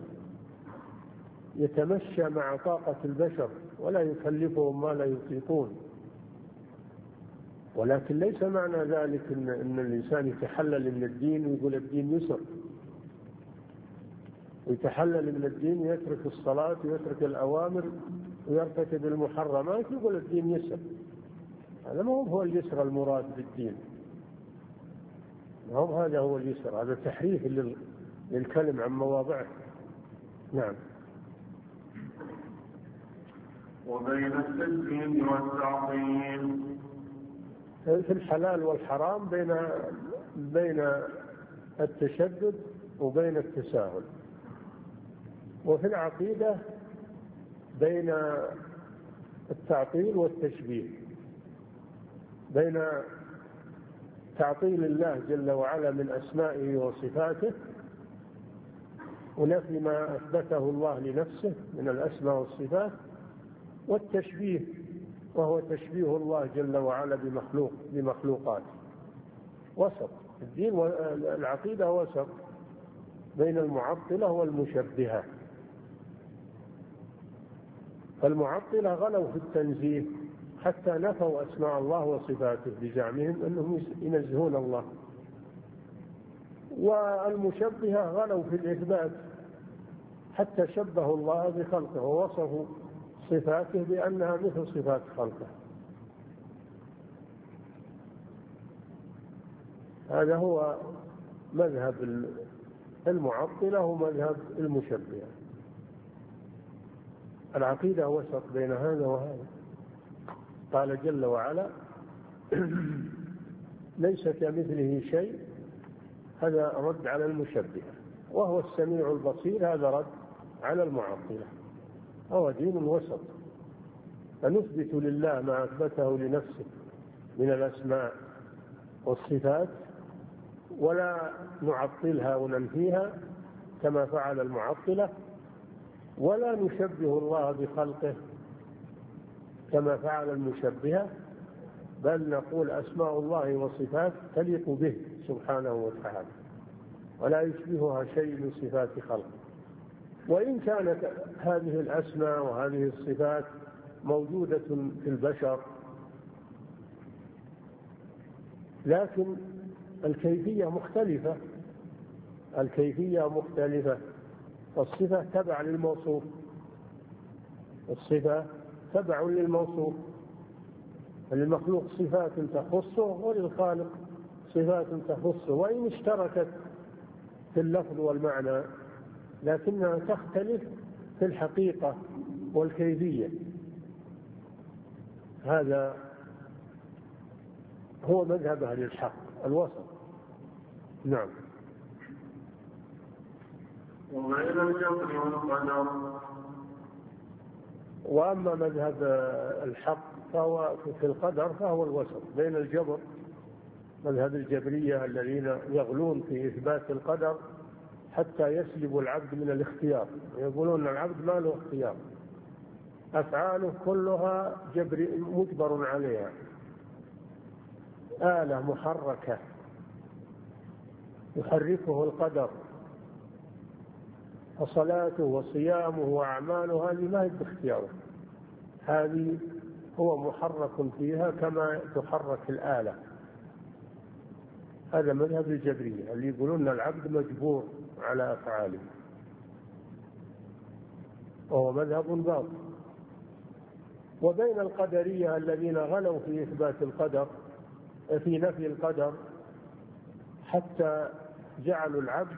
يتمشى مع طاقة البشر ولا يكلفهم ما لا يطيقون. ولكن ليس معنى ذلك أن الإنسان يتحلل من الدين ويقول الدين يسر. ويتحلل من الدين ويترك الصلاة ويترك الأوامر ويرتكب المحرمات، يقول الدين يسر. هذا ما هو اليسر المراد بالدين، هذا هو اليسر، هذا تحريف للكلم عن مواضعه. نعم. وبين التسليم والتعظيم في الحلال والحرام بين التشدد وبين التساهل. وفي العقيدة بين التعطيل والتشبيه، بين تعطيل الله جل وعلا من أسمائه وصفاته ونفي ما أثبته الله لنفسه من الأسماء والصفات، والتشبيه وهو تشبيه الله جل وعلا بمخلوقاته. وسط الدين والعقيدة، وسط بين المعطلة والمشبهة. فالمعطلة غلوا في التنزيه حتى نفوا أسماء الله وصفاته بزعمهم أنهم ينزهون الله، والمشبهة غلوا في الإثبات حتى شبهوا الله بخلقه ووصفوا صفاته بأنها مثل صفات خلقه. هذا هو مذهب المعطلة ومذهب المشبهة. العقيدة وسط بين هذا وهذا. قال جل وعلا ليس كمثله شيء، هذا رد على المشبهة، وهو السميع البصير، هذا رد على المعطلة. هو دين وسط، فنثبت لله ما أثبته لنفسه من الأسماء والصفات، ولا نعطلها وننفيها كما فعل المعطلة، ولا نشبه الله بخلقه كما فعل المشبهة، بل نقول أسماء الله وصفات تليق به سبحانه وتعالى، ولا يشبهها شيء من صفات خلقه. وإن كانت هذه الأسماء وهذه الصفات موجودة في البشر، لكن الكيفية مختلفة. الصفة تبع للموصوف، الصفة تبع للموصوف. للمخلوق صفات تخصه وللخالق صفات تخصه، وإن اشتركت في اللفظ والمعنى لكنها تختلف في الحقيقة والكيفية. هذا هو مذهب أهل الحق، الوسط. نعم. وبين الجبر والقدر. وأما مذهب الحق فهو في القدر، فهو الوسط بين الجبر، مذهب الجبرية الذين يغلون في إثبات القدر حتى يسلبوا العبد من الاختيار، يقولون العبد ما له اختيار، أفعاله كلها مجبر عليها، آلة محركة يحركه القدر، فصلاته وصيامه وأعماله هذه ما هي باختياره، هذه هو محرك فيها كما تحرك الآلة. هذا مذهب الجبرية اللي يقولون العبد مجبور على أفعاله، وهو مذهب باطل. وبين القدرية الذين غلوا في إثبات القدر، في نفي القدر، حتى جعلوا العبد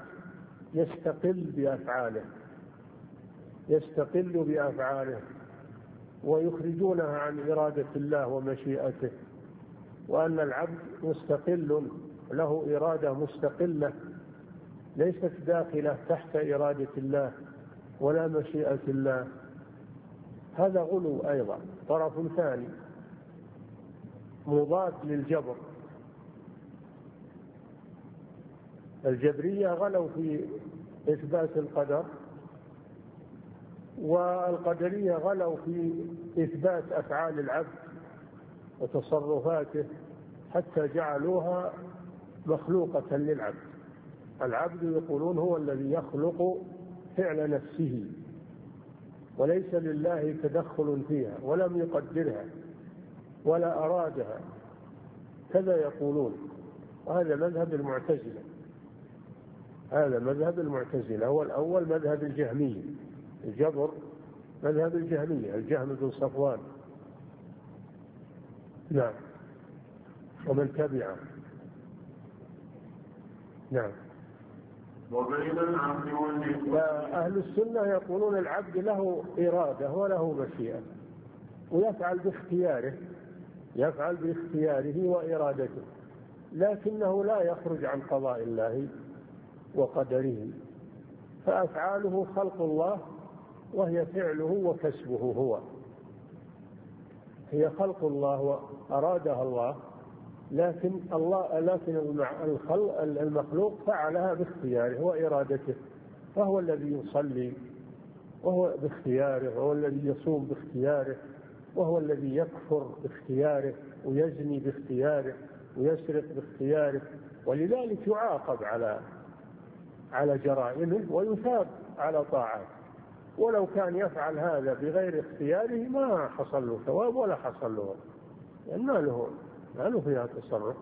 يستقل بأفعاله ويخرجونها عن إرادة الله ومشيئته، وأن العبد مستقل له إرادة مستقلة ليست داخلة تحت إرادة الله ولا مشيئة الله. هذا غلو أيضا، طرف ثاني مضاد للجبر. الجبرية غلوا في إثبات القدر، والقدرية غلوا في إثبات أفعال العبد وتصرفاته حتى جعلوها مخلوقة للعبد. العبد يقولون هو الذي يخلق فعل نفسه، وليس لله تدخل فيها، ولم يقدرها ولا أرادها، كذا يقولون. وهذا مذهب المعتزلة. هذا مذهب المعتزلة. هو الأول مذهب الجهمية، الجبر مذهب الجهمية، الجهم بن صفوان. نعم، ومن تبعه. نعم. وبين العبد والإخوة. فأهل السنة يقولون العبد له إرادة وله مشيئة، ويفعل باختياره، يفعل باختياره وإرادته، لكنه لا يخرج عن قضاء الله وقدره. فأفعاله خلق الله، وهي فعله وكسبه هو، هي خلق الله وأرادها الله، لكن المخلوق فعلها باختياره وإرادته. فهو الذي يصلي وهو باختياره، وهو الذي يصوم باختياره، وهو الذي يكفر باختياره، ويزني باختياره، ويسرق باختياره، ولذلك يعاقب على جرائمه ويثاب على طاعاته. ولو كان يفعل هذا بغير اختياره ما حصل له ثواب ولا حصل له، لأن ما له فيها تصرف.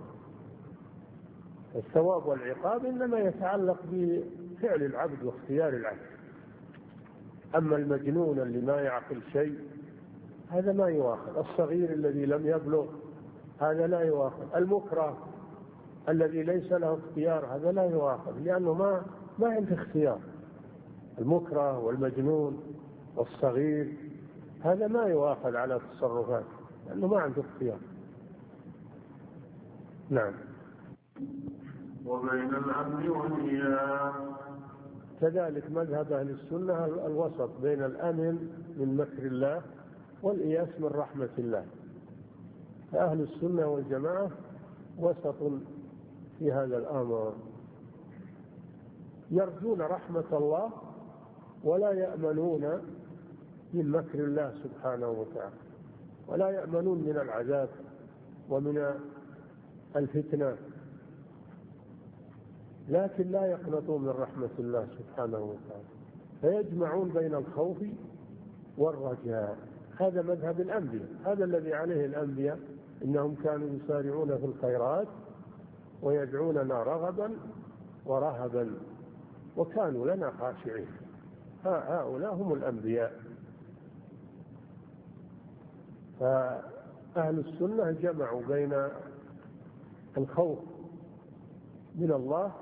الثواب والعقاب إنما يتعلق بفعل العبد واختيار العبد. أما المجنون اللي ما يعقل شيء هذا ما يؤاخذ، الصغير الذي لم يبلغ هذا لا يؤاخذ، المكره الذي ليس له اختيار هذا لا يؤاخذ، لأنه ما عنده اختيار. المكره والمجنون والصغير هذا ما يؤاخذ على تصرفاته لأنه ما عنده اختيار. نعم. وبين الأمن والإياس. كذلك مذهب أهل السنة الوسط بين الأمن من مكر الله والإياس من رحمة الله. فأهل السنة والجماعة وسط في هذا الأمر، يرجون رحمة الله ولا يأمنون من مكر الله سبحانه وتعالى، ولا يأمنون من العذاب ومن الفتنة، لكن لا يقنطون من رحمة الله سبحانه وتعالى، فيجمعون بين الخوف والرجاء. هذا مذهب الأنبياء، هذا الذي عليه الأنبياء، إنهم كانوا يسارعون في الخيرات ويدعوننا رغبا ورهبا وكانوا لنا خاشعين. هؤلاء هم الأنبياء. فأهل السنة جمعوا بين الخوف من الله،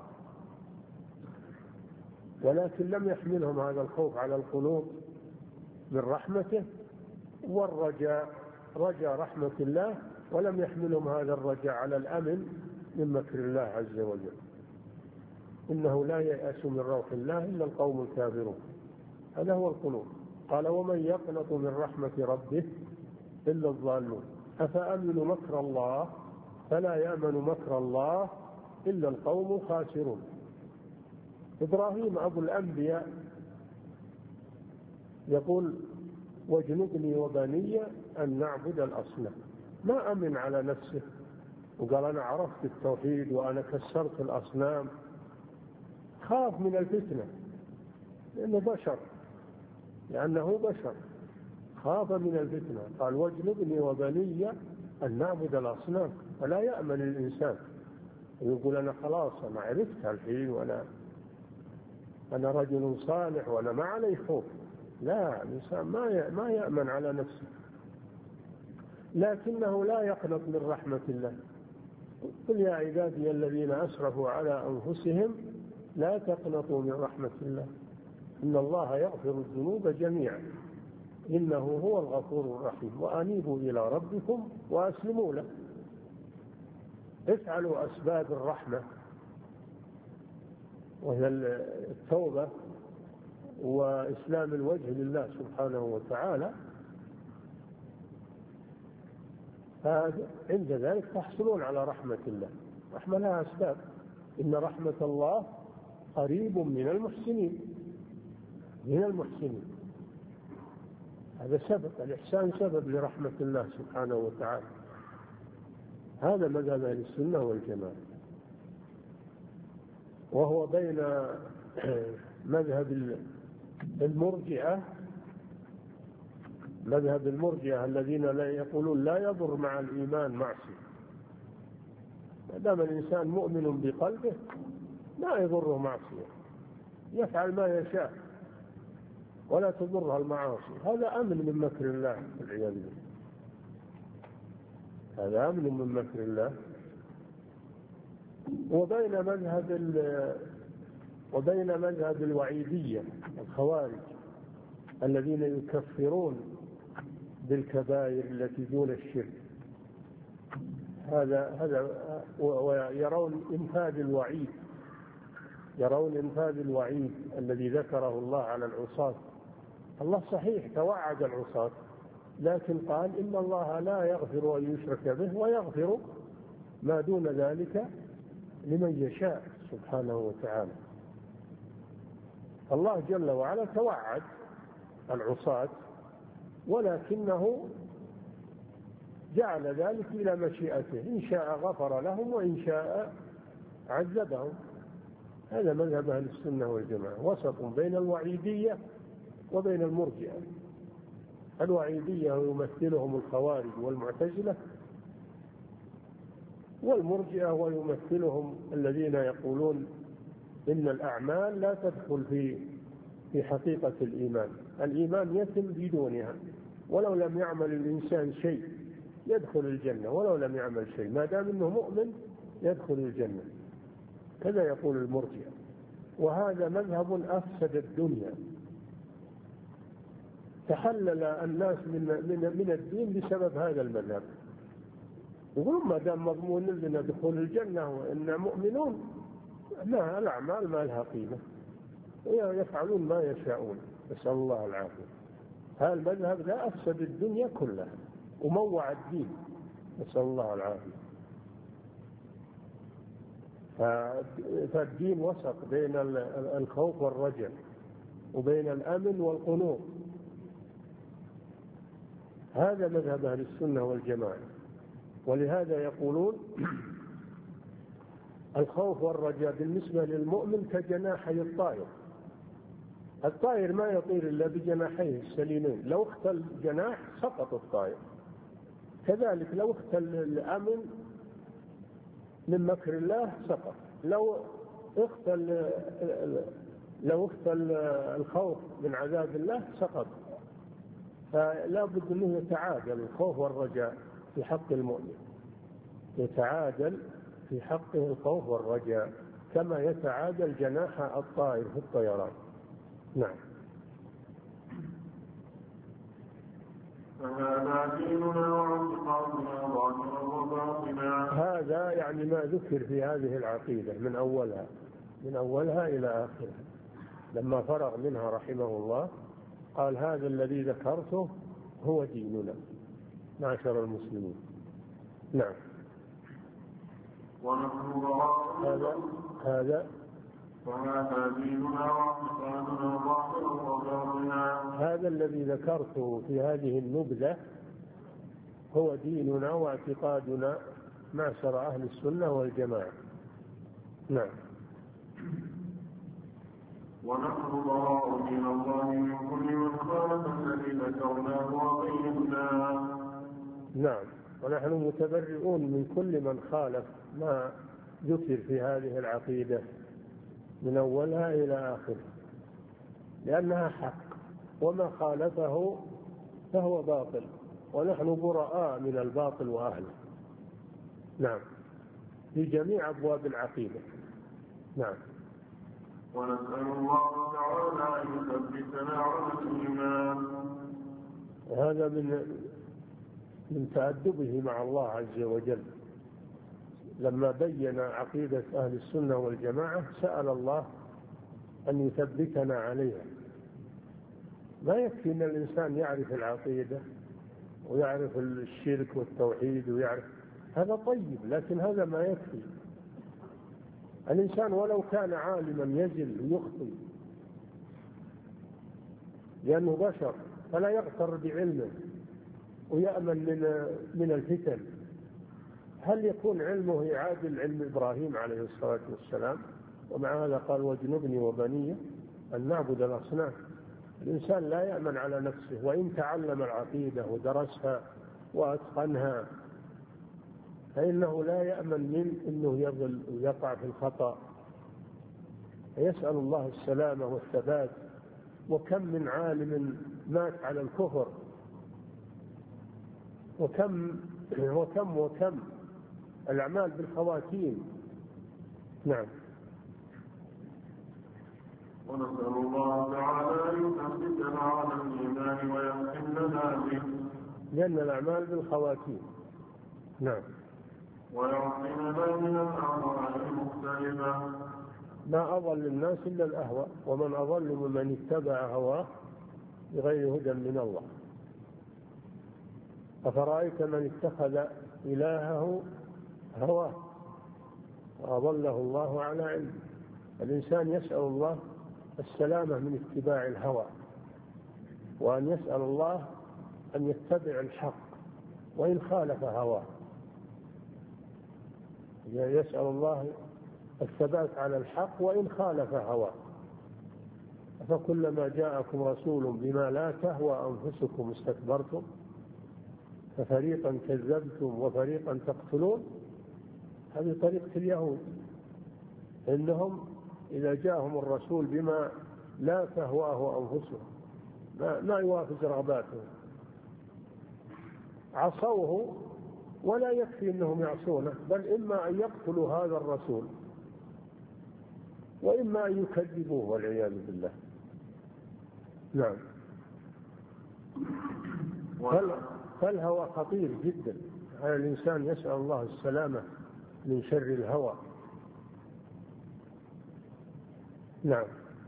ولكن لم يحملهم هذا الخوف على القنوط من رحمته، والرجاء رجاء رحمة الله، ولم يحملهم هذا الرجاء على الأمن من مكر الله عز وجل. إنه لا ييأس من روح الله إلا القوم الكافرون. هذا هو القنوط. قال ومن يقنط من رحمة ربه إلا الضالون. أفأمنوا مكر الله فلا يأمن مكر الله إلا القوم الخاسرون. إبراهيم أبو الأنبياء يقول واجنبني وبني أن نعبد الأصنام. ما أمن على نفسه وقال أنا عرفت التوحيد وأنا كسرت الأصنام، خاف من الفتنة لأنه بشر، لأنه بشر خاف من الفتنة. قال واجنبني وبني أن نعبد الأصنام. فلا يأمن الإنسان يقول أنا خلاص أنا عرفت الحين وأنا رجل صالح وأنا ما علي خوف. لا، الإنسان ما يأمن على نفسه، لكنه لا يقنط من رحمة الله. قل يا عبادي الذين أسرفوا على أنفسهم لا تقنطوا من رحمة الله إن الله يغفر الذنوب جميعا إنه هو الغفور الرحيم وأنيبوا إلى ربكم وأسلموا له. افعلوا أسباب الرحمة وهي التوبة وإسلام الوجه لله سبحانه وتعالى، عند ذلك تحصلون على رحمة الله. رحمة لها أسباب، إن رحمة الله قريب من المحسنين. هذا سبب، الإحسان سبب لرحمة الله سبحانه وتعالى. هذا مذهب أهل السنة والجماعة، وهو بين مذهب المرجئة الذين لا يقولون لا يضر مع الإيمان معصية. ما دام الإنسان مؤمن بقلبه لا يضره معصية، يفعل ما يشاء ولا تضرها المعاصي. هذا أمن من مكر الله والعياذ بالله، هذا أمن من مكر الله. وبين مذهب الوعيدية الخوارج الذين يكفرون بالكبائر التي دون الشرك، هذا ويرون إنفاذ الوعيد الذي ذكره الله على العصاة. الله صحيح توعد العصاة، لكن قال إن الله لا يغفر أن يشرك به ويغفر ما دون ذلك لمن يشاء سبحانه وتعالى. الله جل وعلا توعد العصاة، ولكنه جعل ذلك إلى مشيئته، إن شاء غفر لهم وإن شاء عذبهم. هذا مذهب أهل السنة والجماعة، وسط بين الوعيدية وبين المرجئة. الوعيدية يمثلهم الخوارج والمعتزلة، والمرجئة ويمثلهم الذين يقولون إن الأعمال لا تدخل في حقيقة الإيمان. الإيمان يتم بدونها، ولو لم يعمل الإنسان شيء يدخل الجنة، ولو لم يعمل شيء ما دام أنه مؤمن يدخل الجنة. كذا يقول المرجئة، وهذا مذهب أفسد الدنيا. تحلل الناس من الدين بسبب هذا المذهب. يقولون ما دام مضمون لنا دخول الجنة وإن مؤمنون، لا، الأعمال ما لها قيمة ويفعلون ما يشاءون، نسأل الله العافية. هذا المذهب لا أفسد الدنيا كلها وموع الدين، نسأل الله العافية. فالدين وسط بين الخوف والرجاء وبين الأمن والقنوط. هذا مذهب أهل السنة والجماعة. ولهذا يقولون الخوف والرجاء بالنسبة للمؤمن كجناحي الطائر. الطائر ما يطير إلا بجناحيه السليمين، لو اختل جناح سقط الطائر. كذلك لو اختل الأمن من مكر الله سقط، لو اختل الخوف من عذاب الله سقط. فلا بد أنه يتعادل الخوف والرجاء في حق المؤمن، يتعادل في حقه الخوف والرجاء كما يتعادل جناح الطائر في الطيران. نعم. فهذا ديننا واعتقادنا ظاهرا وباطنا. هذا يعني ما ذكر في هذه العقيدة من أولها إلى آخرها. لما فرغ منها رحمه الله قال هذا الذي ذكرته هو ديننا معشر المسلمين. نعم. ونحن هذا وهذا ديننا واعتقادنا ظاهرا وباطنا. هذا الذي ذكرته في هذه النبذة هو ديننا واعتقادنا معشر أهل السنة والجماعة. نعم. ونحن براء من الله من كل من خالف الذي ذكرناه وبيناه. نعم. ونحن متبرئون من كل من خالف ما ذكر في هذه العقيدة من أولها إلى آخرها، لأنها حق، وما خالفه فهو باطل، ونحن براء من الباطل وأهله. نعم. في جميع أبواب العقيدة. نعم. ونسأل الله تعالى أن يثبتنا على الإيمان. هذا من تأدبه مع الله عز وجل، لما بين عقيدة أهل السنة والجماعة سأل الله أن يثبتنا عليها. ما يكفي أن الإنسان يعرف العقيدة ويعرف الشرك والتوحيد ويعرف، هذا طيب، لكن هذا ما يكفي. الإنسان ولو كان عالما يزل ويخطئ لأنه بشر، فلا يغتر بعلمه ويأمن من الفتن. هل يكون علمه يعادل علم إبراهيم عليه الصلاة والسلام؟ ومع هذا قال واجنبني وبني أن نعبد الأصنام. الإنسان لا يأمن على نفسه، وإن تعلم العقيدة ودرسها وأتقنها فإنه لا يأمن من أنه يضل ويقع في الخطأ. يسأل الله السلامة والثبات. وكم من عالم مات على الكفر، وكم الأعمال بالخواتيم. نعم. ونسأل الله تعالى أن يثبتنا على الإيمان ويحسن لنا به، لأن الأعمال بالخواتيم. نعم. ويعصمنا من الأهواء المختلفة. ما أضل الناس إلا الأهواء، ومن أضل ممن اتبع هواه بغير هدى من الله. أفرأيت من اتخذ إلهه هواه وأضله الله على علم. الإنسان يسأل الله السلامة من اتباع الهوى، وأن يسأل الله أن يتبع الحق وإن خالف هواه. يسأل الله الثبات على الحق وإن خالف هواه. فكلما جاءكم رسول بما لا تهوى أنفسكم استكبرتم ففريقا كذبتم وفريقا تقتلون. هذه طريقة اليهود، إنهم إذا جاءهم الرسول بما لا تهواه أنفسهم، ما يوافق رغباتهم، عصوه. ولا يكفي أنهم يعصونه، بل إما أن يقتلوا هذا الرسول وإما أن يكذبوه والعياذ بالله. نعم. فالهوى خطير جدا. على الإنسان يسأل الله السلامة من شر الهوى. نعم.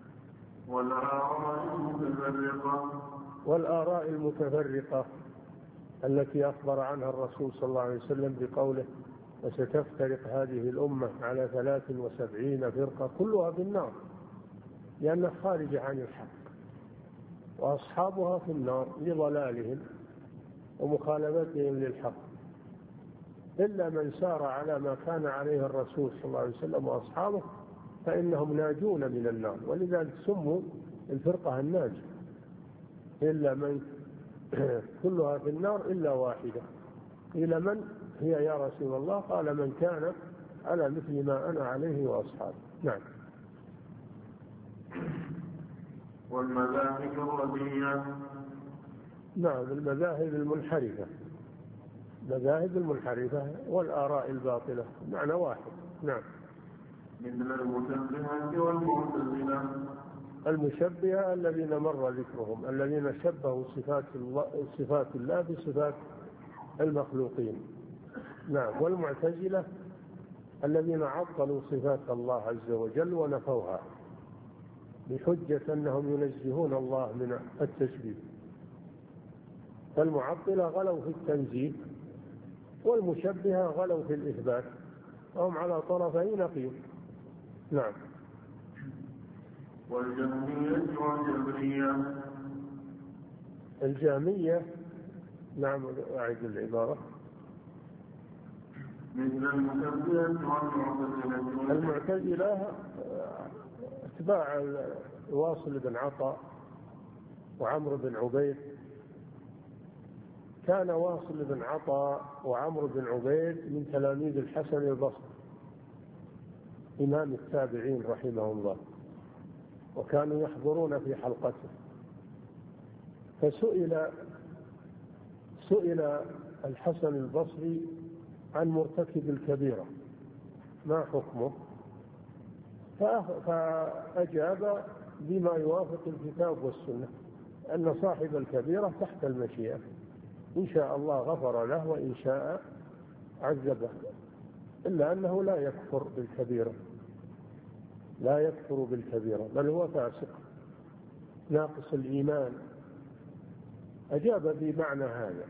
والآراء المتفرقة التي أخبر عنها الرسول صلى الله عليه وسلم بقوله: وستفترق هذه الأمة على 73 فرقة كلها في النار، لأنها خارجة عن الحق، وأصحابها في النار لضلالهم ومخالفتهم للحق، إلا من سار على ما كان عليه الرسول صلى الله عليه وسلم وأصحابه فإنهم ناجون من النار. ولذلك سموا الفرقة الناجية، إلا من كلها في النار إلا واحدة. قيل من هي يا رسول الله؟ قال: من كان على مثل ما أنا عليه وأصحابي. نعم. والمذاهب الرديئة. نعم، المذاهب المنحرفة، مذاهب المنحرفة والآراء الباطلة معنى واحد. نعم. مثل المشبهة والمعتزلة. المشبهة الذين مر ذكرهم، الذين شبهوا صفات الله بصفات المخلوقين. نعم. والمعتزلة الذين عطلوا صفات الله عز وجل ونفوها بحجة أنهم ينزهون الله من التشبيه. فالمعطلة غلوا في التنزيه، والمشبهة غلوا في الإثبات، وهم على طرفي نقيض. نعم. والجهمية والجبرية. الجهمية. نعم، أعيد العبارة. مثل المشبهة والمعتزلة. المعتزلة اتباع واصل بن عطاء وعمرو بن عبيد. كان واصل بن عطاء وعمرو بن عبيد من تلاميذ الحسن البصري إمام التابعين رحمه الله، وكانوا يحضرون في حلقته. فسئل الحسن البصري عن مرتكب الكبيرة ما حكمه، فأجاب بما يوافق الكتاب والسنة، أن صاحب الكبيرة تحت المشيئة، إن شاء الله غفر له وإن شاء عذبه، إلا أنه لا يكفر بالكبيرة، لا يكفر بالكبيرة، بل هو فاسق ناقص الإيمان. أجاب بمعنى هذا.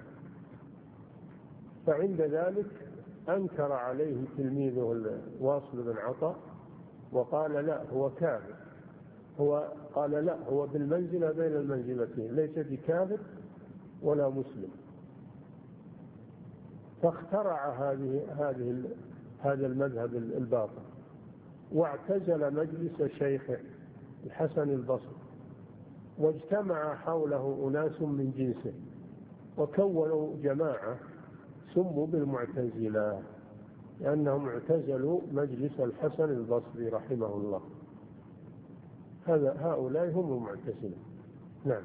فعند ذلك أنكر عليه تلميذه واصل بن عطاء وقال: لا، هو كافر. قال: لا، هو بالمنزلة بين المنزلتين، ليس بكافر ولا مسلم. فاخترع هذا المذهب الباطل، واعتزل مجلس شيخه الحسن البصري، واجتمع حوله أناس من جنسه، وكونوا جماعة سموا هؤلاء هم المعتزلة. نعم.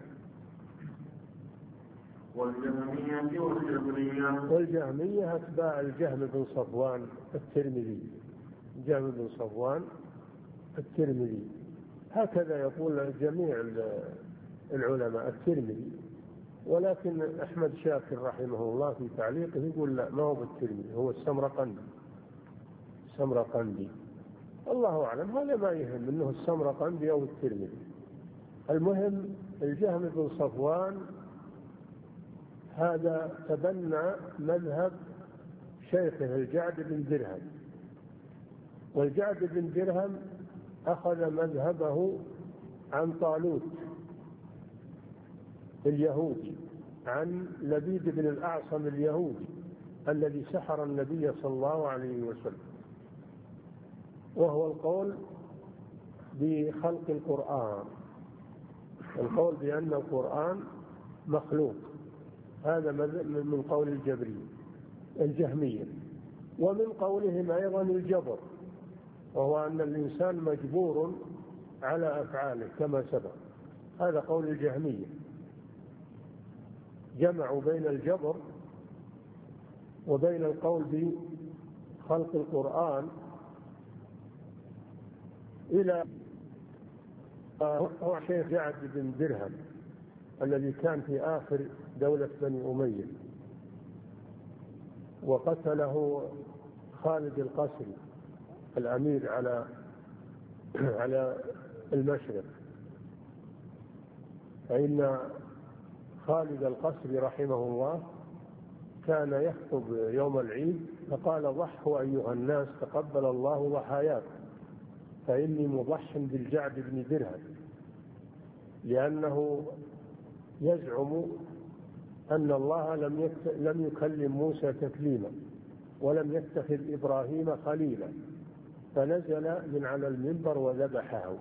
والجهمية أتباع الجهم بن صفوان الترمذي. جهم بن صفوان الترمذي هكذا يقول جميع العلماء الترمذي، ولكن أحمد شاكر رحمه الله في تعليقه يقول لا، ما هو بالترمذي، هو السمرقندي. الله أعلم، هذا ما يهم أنه السمرقندي أو الترمذي. المهم الجهم بن صفوان هذا تبنى مذهب شيخه الجعد بن درهم، والجعد بن درهم أخذ مذهبه عن طالوت اليهودي، عن لبيد بن الأعصم اليهودي الذي سحر النبي صلى الله عليه وسلم، وهو القول بخلق القرآن، القول بأن القرآن مخلوق. هذا من قول الجهمية. ومن قولهم أيضا الجبر، وهو أن الإنسان مجبور على أفعاله كما سبق. هذا قول الجهمية، جمعوا بين الجبر وبين القول بخلق القرآن إلى هو شيخ جعد بن درهم الذي كان في آخر دولة بني أمية، وقتله خالد القسري الأمير على المشرق. فإن خالد القسري رحمه الله كان يخطب يوم العيد فقال: ضحوا أيها الناس، تقبل الله ضحاياكم، فإني مضح بالجعد بن درهم، لأنه يزعم أن الله لم يكلم موسى تكليما ولم يتخذ إبراهيم خليلا، فنزل من على المنبر وذبحه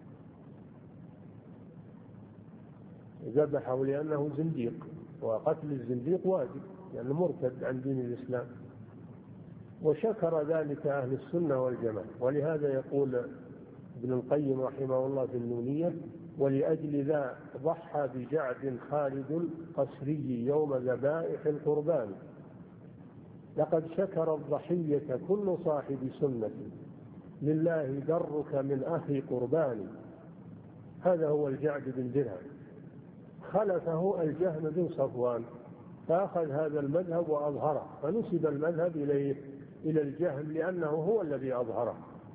لأنه زنديق، وقتل الزنديق واجب لأنه مرتد عن دين الإسلام. وشكر ذلك أهل السنة والجماعة. ولهذا يقول ابن القيم رحمه الله في النونية: ولأجل ذا ضحى بجعد خالد القسري يوم ذبائح القربان، لقد شكر الضحية كل صاحب سنة، لله درك من أخي قربان. هذا هو الجعد بن درهم. خلفه الجهم بن صفوان فأخذ هذا المذهب وأظهره، فنسب المذهب إلى الجهم لأنه هو الذي أظهره،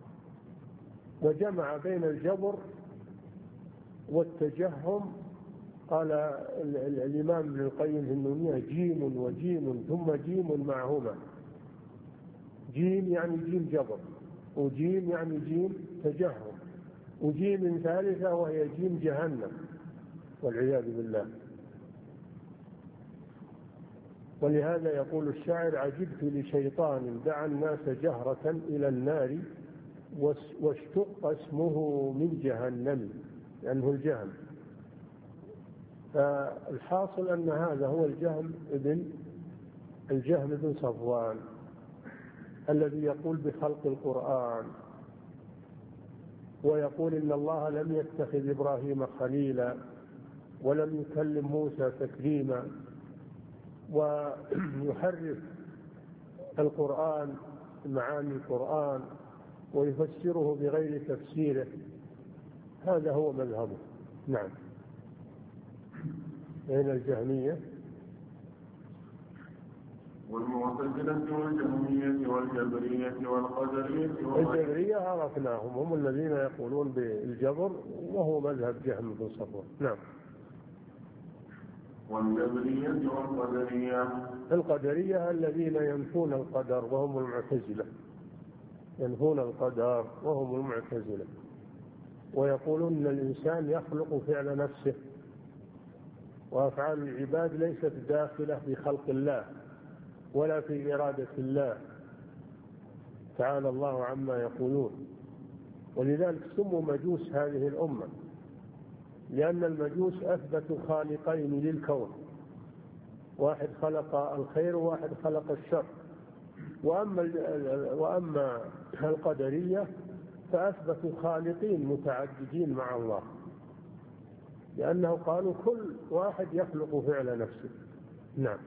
وجمع بين الجبر والتجهم. قال الإمام ابن القيم في النونية: جيم وجيم ثم جيم معهما. جيم يعني جيم جبر، وجيم يعني جيم تجهم، وجيم ثالثة وهي جيم جهنم والعياذ بالله. ولهذا يقول الشاعر: عجبت لشيطان دعا الناس جهرة إلى النار، واشتق اسمه من جهنم، لأنه الجهم. فالحاصل أن هذا هو الجهم بن صفوان الذي يقول بخلق القرآن، ويقول إن الله لم يتخذ إبراهيم خليلا ولم يكلم موسى تكليما، ويحرف القرآن، معاني القرآن، ويفسره بغير تفسيره. هذا هو مذهبه. نعم. بين الجهمية والمعتزلة والجهمية والجبرية والقدرية. الجبرية عرفناهم، هم الذين يقولون بالجبر، وهو مذهب جهم بن صفوان. نعم. والجبرية والقدرية. القدرية الذين ينفون القدر وهم المعتزلة، ينفون القدر وهم المعتزلة، ويقولون أن الإنسان يخلق فعل نفسه، وأفعال العباد ليست داخلة في خلق الله ولا في إرادة الله، تعالى الله عما يقولون. ولذلك سموا مجوس هذه الأمة، لأن المجوس أثبتوا خالقين للكون، واحد خلق الخير وواحد خلق الشر. وأما القدرية فأثبتوا خالقين متعددين مع الله، لأنه قالوا كل واحد يخلق فعل نفسه. نعم.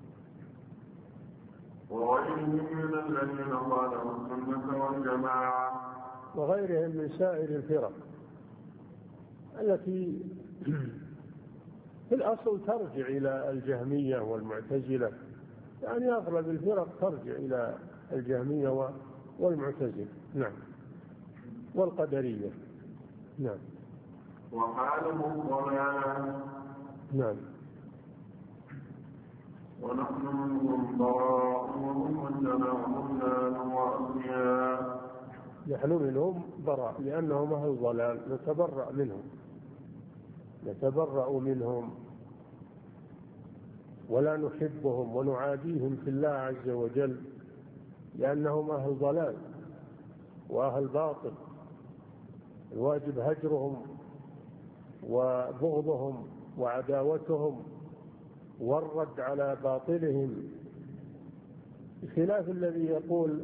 وغيرهم من الذين قالوا السنة والجماعة، وغيرهم من سائر الفرق التي في الأصل ترجع إلى الجهمية والمعتزلة، يعني أغلب الفرق ترجع إلى الجهمية والمعتزلة. نعم. والقدرية. نعم. وحالهم ضلالة. نعم. ونحن منهم براء وهم عندنا ضلال وأغنياء. نحن منهم براء لأنهم أهل ضلال، نتبرأ منهم ولا نحبهم ونعاديهم في الله عز وجل، لأنهم أهل ضلال وأهل باطل. الواجب هجرهم وبغضهم وعداوتهم والرد على باطلهم، بخلاف الذي يقول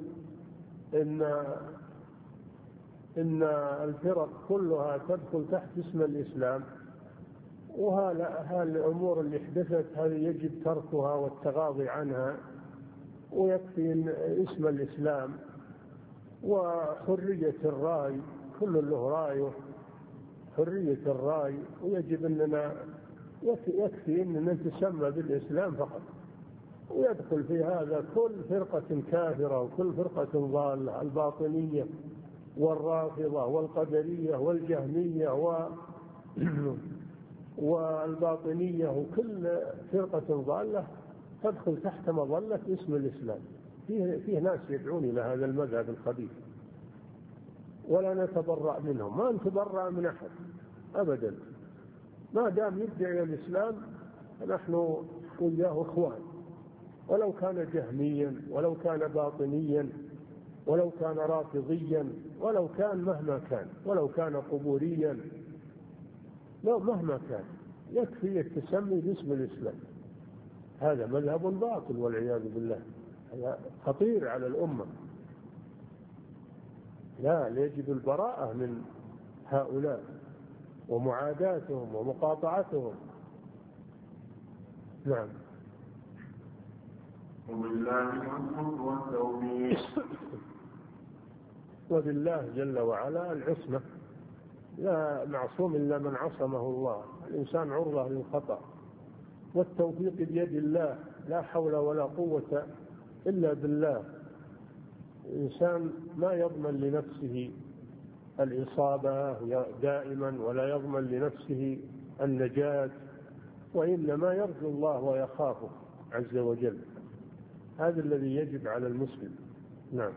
إن الفرق كلها تدخل تحت اسم الإسلام، وهذه الأمور اللي حدثت هذه يجب تركها والتغاضي عنها، ويكفي اسم الإسلام وحرية الرأي، كل له رأيه، حرية الرأي، ويجب أننا يكفي أننا نتسمى بالإسلام فقط، ويدخل في هذا كل فرقة كافرة وكل فرقة ضالة، الباطنية والرافضة والقدرية والجهمية والباطنية، وكل فرقة ضالة تدخل تحت مظلة اسم الإسلام. فيه ناس يدعون إلى هذا المذهب الخبيث، ولا نتبرأ منهم، ما نتبرأ من أحد أبدا، ما دام يدعي الإسلام نحن وياه إخوان، ولو كان جهميا ولو كان باطنيا ولو كان رافضيا ولو كان مهما كان، ولو كان قبوريا، لو مهما كان يكفي التسمي باسم الإسلام. هذا مذهب باطل والعياذ بالله، هذا خطير على الأمة. لا، يجب البراءة من هؤلاء ومعاداتهم ومقاطعتهم. نعم. وبالله العصمة والتوفيق. وبالله جل وعلا العصمة، لا معصوم إلا من عصمه الله، الإنسان عرضة للخطأ. والتوفيق بيد الله، لا حول ولا قوة إلا بالله. الإنسان ما يضمن لنفسه الإصابة دائما، ولا يضمن لنفسه النجاة، وإنما يرجو الله ويخافه عز وجل. هذا الذي يجب على المسلم. نعم.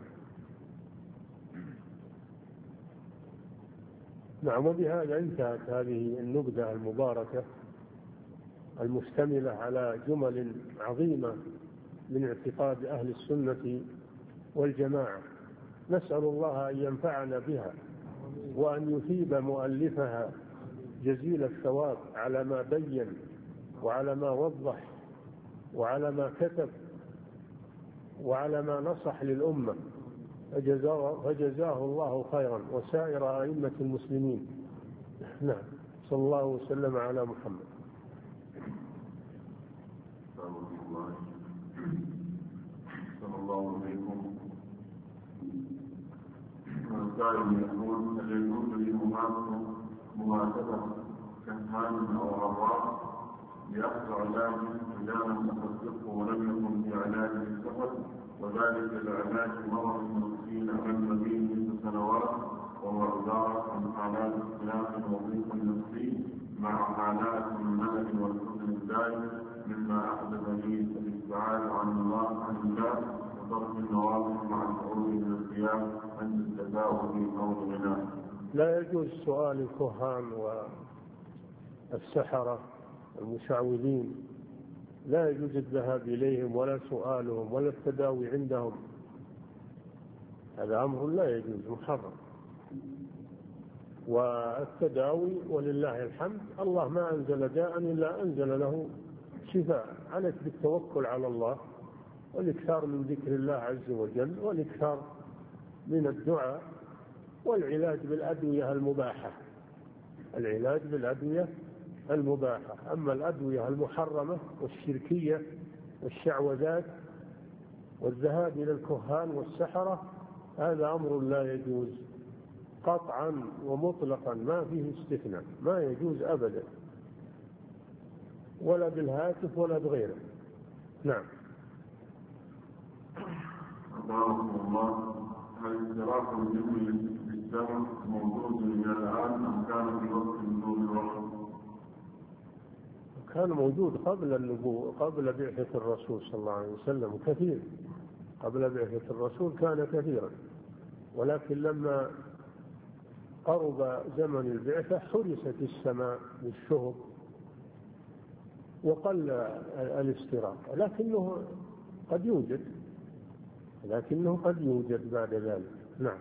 نعم. وبهذا انتهت هذه النبذة المباركة المشتملة على جمل عظيمة من اعتقاد أهل السنة والجماعة. نسأل الله أن ينفعنا بها وأن يثيب مؤلفها جزيل الثواب على ما بين وعلى ما وضح وعلى ما كتب وعلى ما نصح للأمة، فجزاه الله خيرا، وسائر أئمة المسلمين. نعم. صلى الله وسلم على محمد. صلى الله عليكم. السائل يقول: هل يجوز لي مماسكة كهان أو عراف لأخذ علاج إذا لم تصدقه ولم يكن في علاج السفر، وذلك لعلاج مرض المسكين عن مدين 6 سنوات، وهو عبارة عن حالات اختلاف وضيق نفسي مع حالات الملل والحزن الدائم، مما أحدث لي الابتعاد عن الله وترك النوافل مع الخروج من الثياب عند التداول أو الغناء. لا يجوز سؤال الكهان والسحرة المشعوذين، لا يجوز الذهاب إليهم ولا سؤالهم ولا التداوي عندهم، هذا أمر لا يجوز، محرم. والتداوي ولله الحمد الله ما أنزل داء إلا أنزل له شفاء. عليك بالتوكل على الله والإكثار من ذكر الله عز وجل والإكثار من الدعاء والعلاج بالأدوية المباحة، العلاج بالأدوية المباحة. أما الأدوية المحرمة والشركية والشعوذات والذهاب إلى الكهان والسحرة هذا أمر لا يجوز قطعا ومطلقا، ما فيه استثناء، ما يجوز أبدا، ولا بالهاتف ولا بغيره. نعم. أطاعكم الله. هل اشتراك الجن في السمع موجود إلى الآن أم كان في وقت نزول الوحي؟ كان موجود قبل النبوة، قبل بعثة الرسول صلى الله عليه وسلم كثير، قبل بعثة الرسول كان كثيرا، ولكن لما قرب زمن البعثة حرست السماء بالشهب وقل الاستراق، لكنه قد يوجد بعد ذلك. نعم.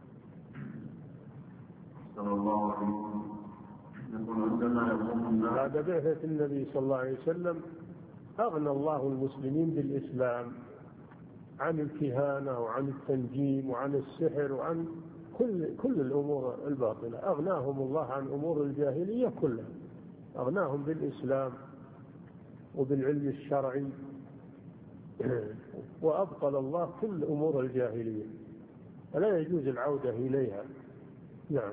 صلى الله عليه وسلم يقول عندما يقوم الناس بعد بعثة النبي صلى الله عليه وسلم أغنى الله المسلمين بالإسلام عن الكهانة وعن التنجيم وعن السحر وعن كل الأمور الباطلة، أغناهم الله عن أمور الجاهلية كلها، أغناهم بالإسلام وبالعلم الشرعي، وأبطل الله كل أمور الجاهلية، فلا يجوز العودة إليها. نعم.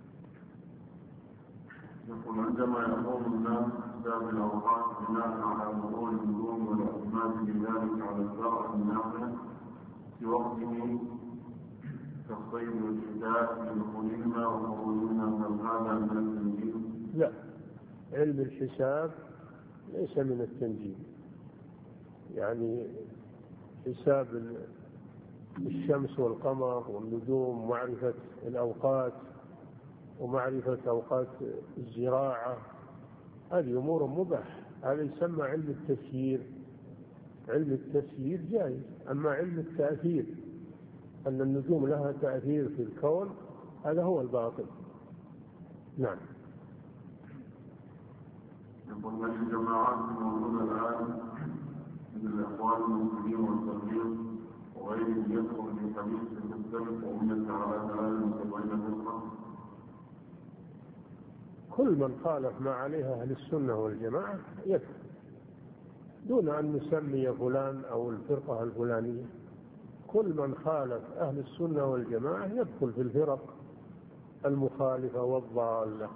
يقول عندما يقوم الناس بسبب الأوقات بناء على مرور النجوم والاعتماد بذلك على الزرع النافع في وقته كالصيد والشتاء لدخولهما وخروجهما، فهذا من التنجيم؟ لا، علم الحساب ليس من التنجيم، يعني حساب الشمس والقمر والنجوم ومعرفة الأوقات ومعرفة أوقات الزراعة، هذه أمور مباحة، هذا يسمى علم التسيير. علم التسيير جائز، أما علم التأثير أن النجوم لها تأثير في الكون هذا هو الباطل. نعم. يقول هل الجماعات الموجودة الآن من الإخوان المسلمين والتبليغ وغيرهم يدخل في حديث تختلف أمة على 73 فرقة؟ كل من خالف ما عليها أهل السنة والجماعة يدخل، دون أن نسمي فلان أو الفرقة الفلانية، كل من خالف أهل السنة والجماعة يدخل في الفرق المخالفة والضالة.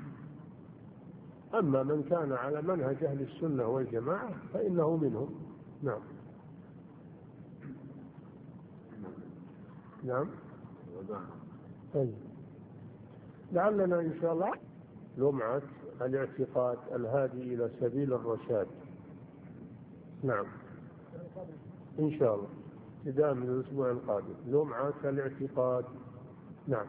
أما من كان على منهج أهل السنة والجماعة فإنه منهم. نعم. نعم. طيب، لعلنا إن شاء الله لمعة الاعتقاد الهادي إلى سبيل الرشاد. نعم إن شاء الله ابتداء من الأسبوع القادم لمعة الاعتقاد. نعم.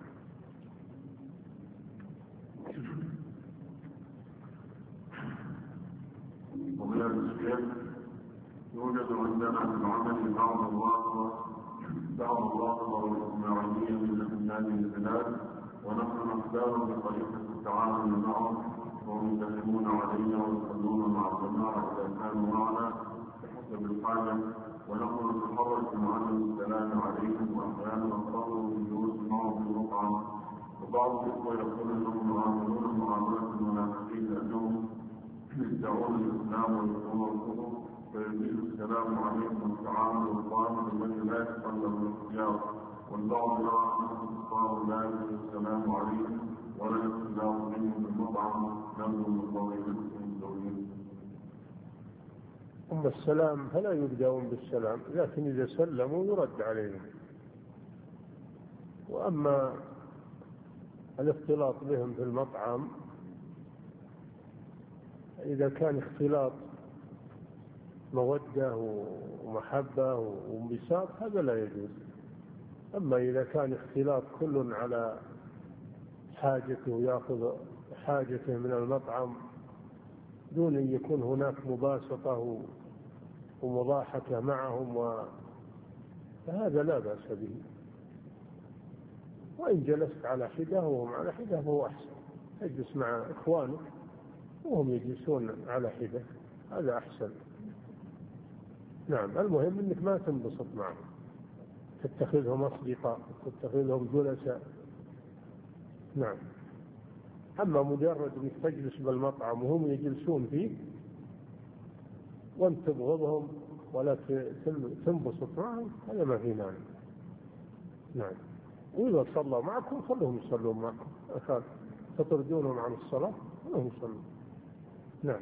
وغير الشيخ يوجد عندنا في العمل بعض الواقع والإسماعيلية من هذه البلاد، ونحن نختار بطريقة التعامل معهم وهم يسلمون علينا ويصلون مع الجماعة إذا كانوا معنا بحسب الحاجة، ونحن نتحرك معهم السلام عليهم، وأحيانا نضطر للجلوس معهم في المطعم. وبعض الإخوة يقول أنهم يعاملون معاملة المنافقين لأنهم يدعون الإسلام ويدعون الكفر، فيزيد السلام عليكم والتعامل والطعام الذي لا يتقلب الاختيار، والبعض يرى أنه الكفار لا يجوز السلام عليكم ولا الاختلاف منهم بالمطعم، نبذل من ضريبتهم الزوجين. أما السلام فلا يبدأون بالسلام، لكن إذا سلموا يرد عليهم. وأما الاختلاط بهم في المطعم إذا كان اختلاط مودة ومحبة وانبساط هذا لا يجوز. أما إذا كان اختلاط كل على حاجته يأخذ حاجته من المطعم دون أن يكون هناك مباسطة ومضاحكة معهم فهذا لا بأس به. وإن جلست على حدة وهم على حدة فهو أحسن، اجلس مع إخوانك وهم يجلسون على حدة، هذا أحسن. نعم. المهم أنك ما تنبسط معهم، تتخذهم أصدقاء، تتخذهم جلساء، نعم. أما مجرد أنك تجلس بالمطعم وهم يجلسون فيه وأنت تبغضهم ولا تنبسط معهم، هذا ما في مانع. نعم. وإذا صلوا معكم خلوهم يصلون معكم، تطردونهم عن الصلاة خلوهم يصلون. نعم.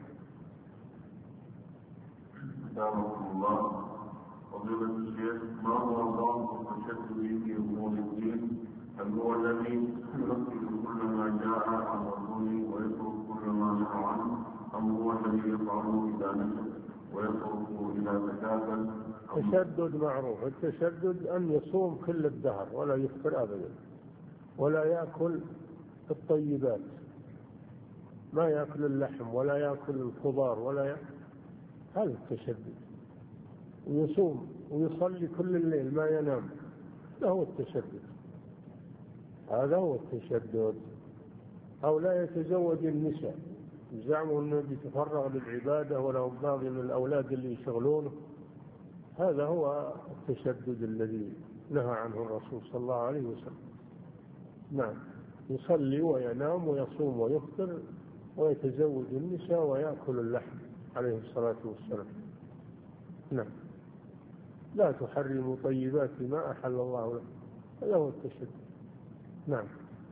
دعوكم الله. فضيلة الشيخ، ما هو نظام التشدد في أمور الدين؟ هل هو الذي ينفذ كل ما جاء عن رسوله ويترك كل ما نهى عنه، أم هو الذي يفعله إذا نشأ ويترك إذا تكاسل؟ التشدد معروف. التشدد أن يصوم كل الدهر ولا يفطر أبدا، ولا يأكل الطيبات، ما يأكل اللحم ولا يأكل الخضار هذا التشدد. ويصوم ويصلي كل الليل ما ينام، هذا هو التشدد. هذا هو التشدد. أو لا يتزوج النساء، زعموا أنه يتفرغ للعبادة ولا باقي من الأولاد اللي يشغلونه، هذا هو التشدد الذي نهى عنه الرسول صلى الله عليه وسلم. نعم. يصلي وينام ويصوم ويفطر ويتزوج النساء ويأكل اللحم عليه الصلاة والسلام. نعم. لا تحرموا طيبات ما أحل الله لكم، هذا هو التشدد. نعم.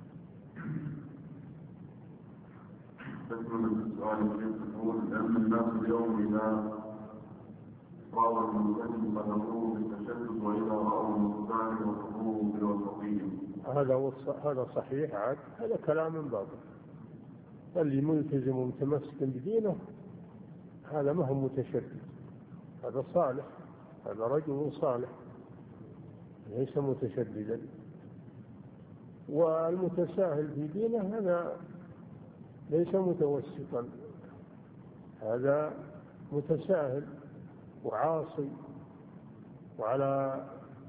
تكمل السؤال يقول: لأن الناس اليوم إذا رأوا المسلم قدموه بالتشدد، وإذا رأوا المسلم وقفوه بالوسطية. هذا صحيح عاد، هذا كلام باطل. اللي ملتزم ومتمسك بدينه هذا ما هو متشدد، هذا صالح، هذا رجل صالح ليس متشددا. والمتساهل في دينه هذا ليس متوسطا، هذا متساهل وعاصي وعلى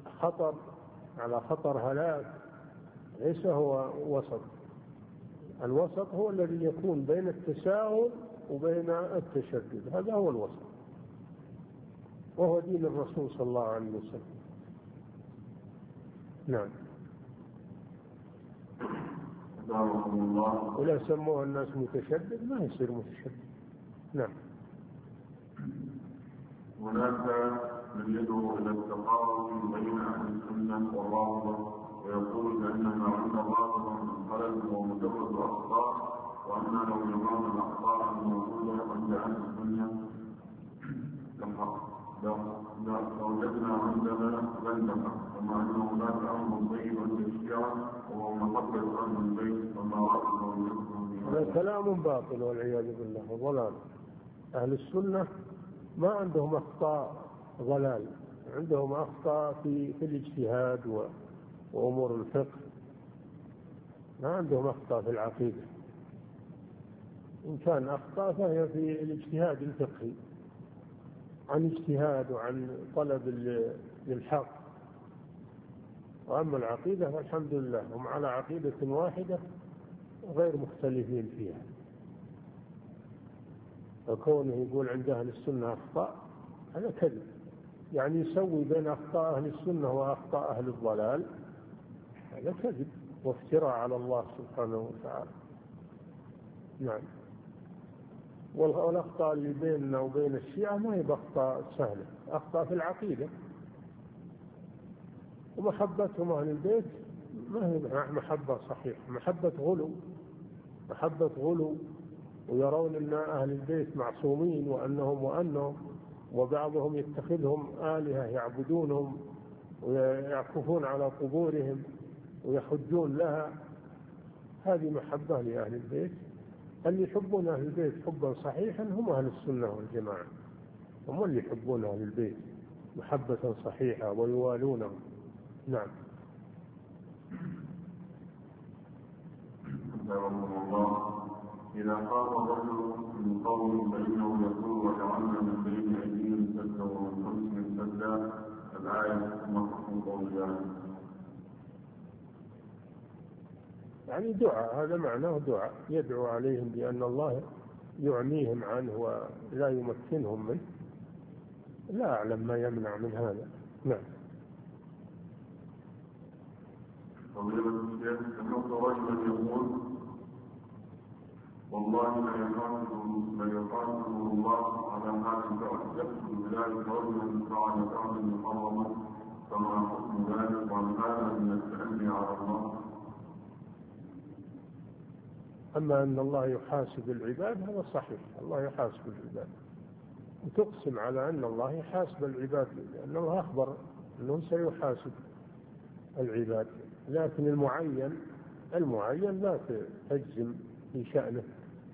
خطر هلاك، ليس هو وسط. الوسط هو الذي يكون بين التساهل وبين التشدد، هذا هو الوسط، وهو دين الرسول صلى الله عليه وسلم. نعم. ولا سموه الناس متشدد ما يصير متشدد. نعم. هناك من يدعو إلى التقارب بين أهل السنة والرافضة، ويقول بأن ما عند الرافضة من خلل هو مجرد أخطاء، وأن لو جمعنا الأخطاء الموجودة عند أهل السنة لوجدنا عندنا غندقة، كما أن هناك أمر طيب عند الشيعة وهو محبة أهل البيت وما رأوا يكون. هذا كلام باطل والعياذ بالله وضلال. أهل السنة ما عندهم أخطاء ضلال، عندهم أخطاء في الاجتهاد وأمور الفقه، ما عندهم أخطاء في العقيدة. إن كان أخطاء فهي في الاجتهاد الفقهي، عن اجتهاد وعن طلب للحق. وأما العقيدة فالحمد لله هم على عقيدة واحدة غير مختلفين فيها. وكونه يقول عند أهل السنة أخطاء هذا كذب، يعني يسوي بين أخطاء أهل السنة وأخطاء أهل الضلال، هذا كذب وافتراء على الله سبحانه وتعالى. نعم. والأخطاء اللي بيننا وبين الشيعة ما هي بأخطاء سهلة، أخطاء في العقيدة. ومحبتهم أهل البيت ما هي محبة صحيحة، محبة غلو، ويرون أن أهل البيت معصومين وأنهم وبعضهم يتخذهم آلهة يعبدونهم ويعكفون على قبورهم ويحجون لها. هذه محبة لأهل البيت. اللي يحبون أهل البيت حبا صحيحا هم أهل السنة والجماعة، هم اللي يحبون أهل البيت محبة صحيحة ويوالونهم. نعم. إذا قام الرجل من قوم فإنه يقول: وجعلنا من بين أيديهم سدا ومن خلفهم سدا، الآية مفهوم قولها. يعني دعاء، هذا معناه دعاء، يدعو عليهم بأن الله يعميهم عنه ولا يمكنهم منه. لا أعلم ما يمنع من هذا. نعم. فضيلة الشيخ، سمعت رجلا يقول: والله ليحاسبه الله على هذا الفعل، يقصد بذلك رجلا فعل فعلا محرما، فما حكم ذلك وعن هذا من التأني على الله؟ أما أن الله يحاسب العباد هذا صحيح، الله يحاسب العباد، وتقسم على أن الله يحاسب العباد لأن الله أخبر أنه سيحاسب العباد، لكن المعين لا تجزم في شأنه،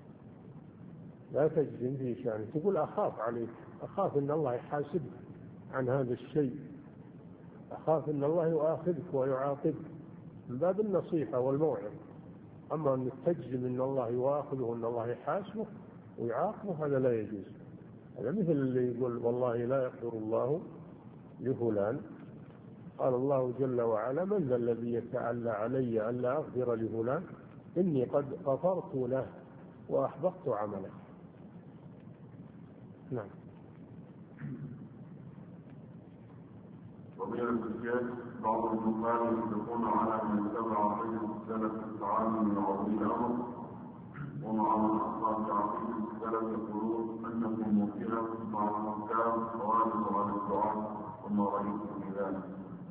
لا تجزم في شأنه، تقول أخاف عليك، أخاف أن الله يحاسبك عن هذا الشيء، أخاف أن الله يؤاخذك ويعاقبك من باب النصيحة والموعظة. أما أن تجزم أن الله يؤاخذه وأن الله يحاسبه ويعاقبه هذا لا يجوز. هذا مثل اللي يقول والله لا يغفر الله لفلان، قال الله جل وعلا من ذا الذي يتعلى علي ألا أغفر لفلان إني قد غفرت له وأحبطت عمله. نعم. ومن الأشياء بعض النقال يطلقون على من تبع سيد السلف التعامل من عظيم الأمر، ومع من أخطأ في عقيدة السلف يقولون أنهم ممكنة مع الحكام خوارج على الدعاء، وما رأيتم في ذلك؟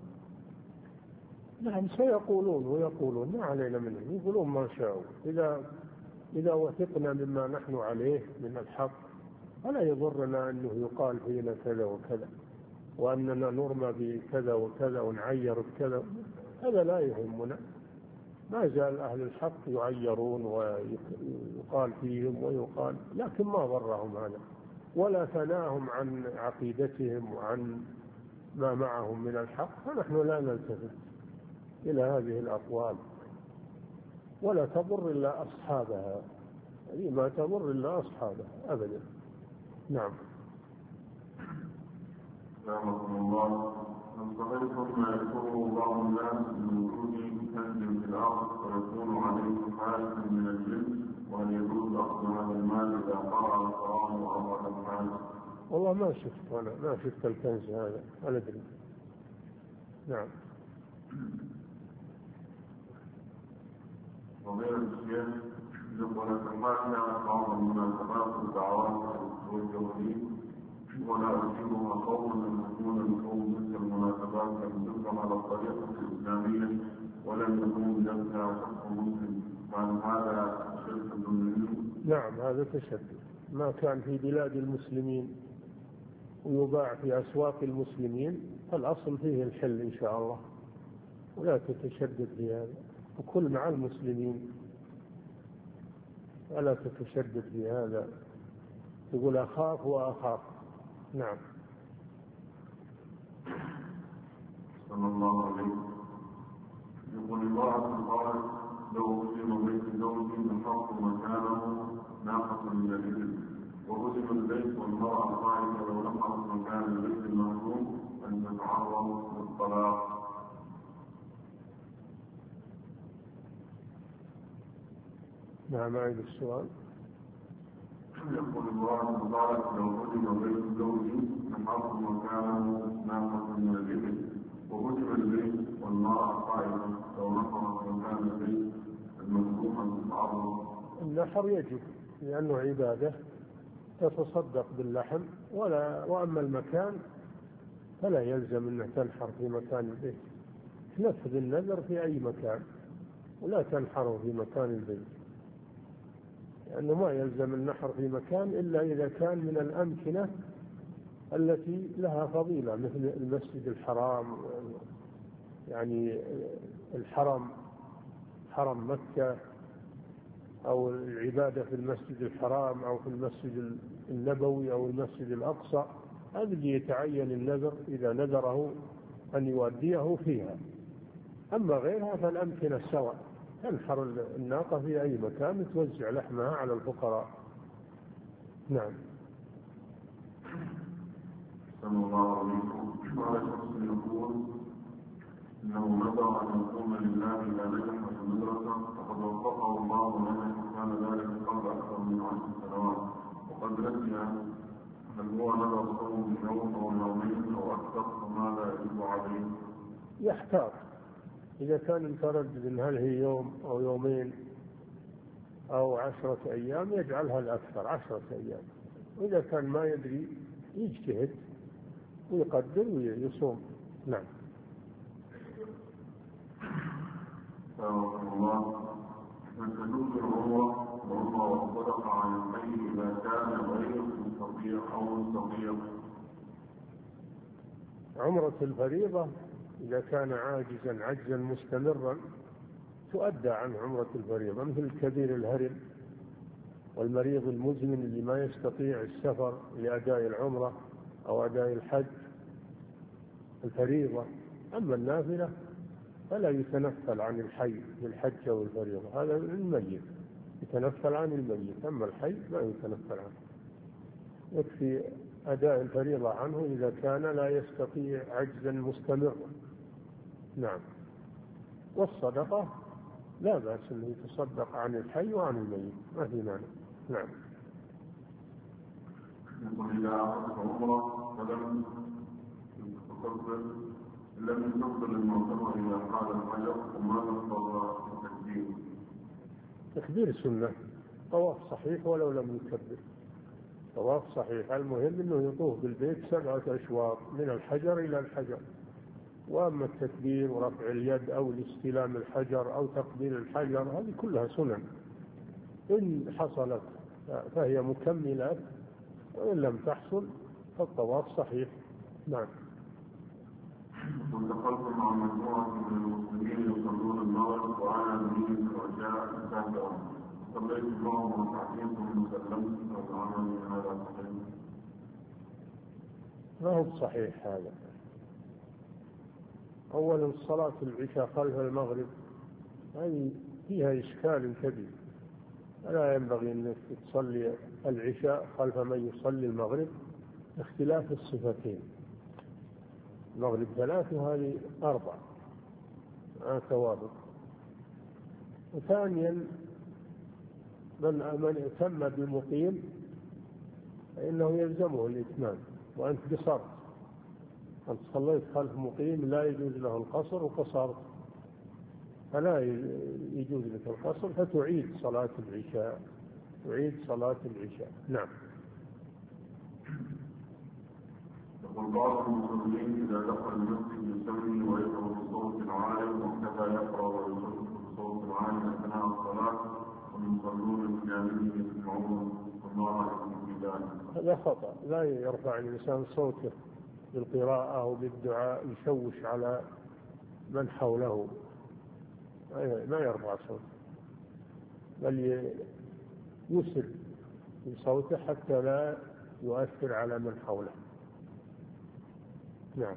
نعم سيقولون ويقولون ما علينا منهم، يقولون ما شاءوا، إذا وثقنا مما نحن عليه من الحق فلا يضرنا أنه يقال فينا كذا وكذا وأننا نرمى بكذا وكذا ونعير بكذا، هذا لا يهمنا. ما زال أهل الحق يعيرون ويقال فيهم ويقال، لكن ما ضرهم هذا ولا ثناهم عن عقيدتهم وعن ما معهم من الحق، فنحن لا نلتفت إلى هذه الأقوال ولا تضر إلا أصحابها، هذه ما تضر إلا أصحابها أبدا. نعم. رحمكم الله. انتظركم ما يذكره بعض الناس من وجود كنز في الارض ويكون عليه حالة من الجنس، وان يجوز اخذ هذا المال اذا قرأ الحرام وامر المال. والله ما شفت الكنز هذا، أنا أدري. نعم. وغير الشيخ يقول تحاكى بعض المناسبات والدعوات والجوهرين، ولا أجيبها قوما أن تكون لقوم تلك المناسبات لم تنظم على الطريقة الإسلامية ولم يكون لها شخص مسلم، فعن هذا شرك منه؟ نعم هذا تشدد، ما كان في بلاد المسلمين ويباع في أسواق المسلمين فالأصل فيه الحل إن شاء الله، ولا تتشدد في هذا، وكل مع المسلمين ولا تتشدد في هذا، تقول أخاف وأخاف. نعم. صلى الله عليه وسلم. يقول الله قال لو أسلم بيت زوج الحق مكانه ناقة من الإبل، وهدم البيت والمرأة قائمة لو نقصت مكان البيت المهدوم أن تتعرض للطلاق. نعم أعيد السؤال. يقول الله تعالى لو هدم بيت زوج الحق مكانه ناقة من الإبل، وهدم البيت والمرأة قائمة لو نقصت مكان البيت المهدوم أن تتعرض. النحر يجب لأنه عبادة تتصدق باللحم، وأما المكان فلا يلزم أنه تنحر في مكان البيت، تنفذ النذر في أي مكان ولا تنحره في مكان البيت، لأنه ما يلزم النحر في مكان إلا إذا كان من الأمكنة التي لها فضيلة مثل المسجد الحرام، يعني الحرم، حرم مكة، أو العبادة في المسجد الحرام أو في المسجد النبوي أو المسجد الأقصى، هذا اللي يتعين النذر إذا نذره أن يؤديه فيها. أما غيرها فالأمكنة سواء، تنحر الناقة في أي مكان توزع لحمها على الفقراء. نعم. صلى الله عليه وسلم. قال شخص يقول إنه نذر أن يقوم لله إذا نجح في المدرسة فقد وفقه الله له، كان ذلك قبل أكثر من 10 سنوات، وقد نسي هل هو نذر صوم يوم أو يومين أو أكثر، فماذا يجب عليه؟ يحتاط إذا كان متردد إن هل هي يوم أو يومين أو 10 أيام يجعلها الأكثر 10 أيام. وإذا كان ما يدري يجتهد ويقدر ويصوم. نعم. الله من تجوز العمرة والصدقة عن الحي إذا كان غير مستطيع أو مستطيع. عمرة الفريضة إذا كان عاجزا عجزا مستمرا تؤدى عن عمرة الفريضة، مثل الكبير الهرم والمريض المزمن اللي ما يستطيع السفر لأداء العمرة أو أداء الحج الفريضة. أما النافلة فلا يتنفل عن الحي بالحج أو الفريضة، هذا الميت يتنفل عن الميت، أما الحي لا يتنفل عنه. يكفي أداء الفريضة عنه إذا كان لا يستطيع عجزا مستمرا. نعم. والصدقة لا بأس أنه يتصدق عن الحي وعن الميت، ما في مانع. نعم. يقول إذا أخذت عمرة فلم يفضل المعتمر إذا قال الحجر وماذا اضطر التكبير؟ تكبير سنة، طواف صحيح ولو لم يكبر، طواف صحيح. المهم أنه يطوف بالبيت 7 أشواط من الحجر إلى الحجر. وأما التكبير ورفع اليد أو الاستلام الحجر أو تقبيل الحجر هذه كلها سنن، إن حصلت فهي مكملات، وإن لم تحصل فالطواف صحيح. نعم. وانتقلت مع مجموعة من المسلمين يصلون المغرب وأنا بنية الرجاء التاسعة، صليت معهم ركعتين ثم سلمت فالعمل من هذا صحيح؟ ما هو صحيح هذا. أولا صلاة العشاء خلف المغرب هذه فيها إشكال كبير، لا ينبغي أن تصلي العشاء خلف من يصلي المغرب، اختلاف الصفتين، المغرب 3 وهذه 4 توابط. وثانيا من اتم بمقيم فإنه يلزمه الإتمام، وأنت قصرت، أنت صليت خلف مقيم لا يجوز له القصر وقصرت، فلا يجوز لك القصر، فتعيد صلاة العشاء، تعيد صلاة العشاء. نعم. يقول بعض المصلين إذا دخل المسجد يصلي ويقرأ بصوت عالي وكذا يقرأ ويصلي بصوت عالي أثناء الصلاة، والمصلون الجانبين يسمعون الله في ذلك. هذا خطأ، لا يرفع الإنسان صوته بالقراءة أو بالدعاء يشوش على من حوله، ما يرفع صوته، بل يسر بصوته حتى لا يؤثر على من حوله. نعم.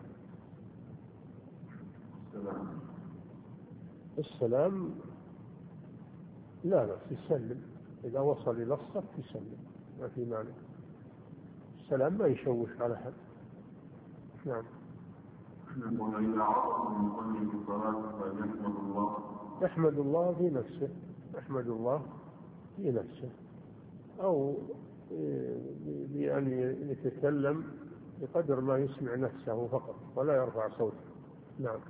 السلام لا بأس يسلم، إذا وصل إلى الصف يسلم، ما في مانع. السلام ما يشوش على حد. نعم. وإذا عرف المصلي في الصلاة فيحمد الله، يحمد الله في نفسه، يحمد الله في نفسه، أو بأن يتكلم بقدر ما يسمع نفسه فقط ولا يرفع صوته. نعم.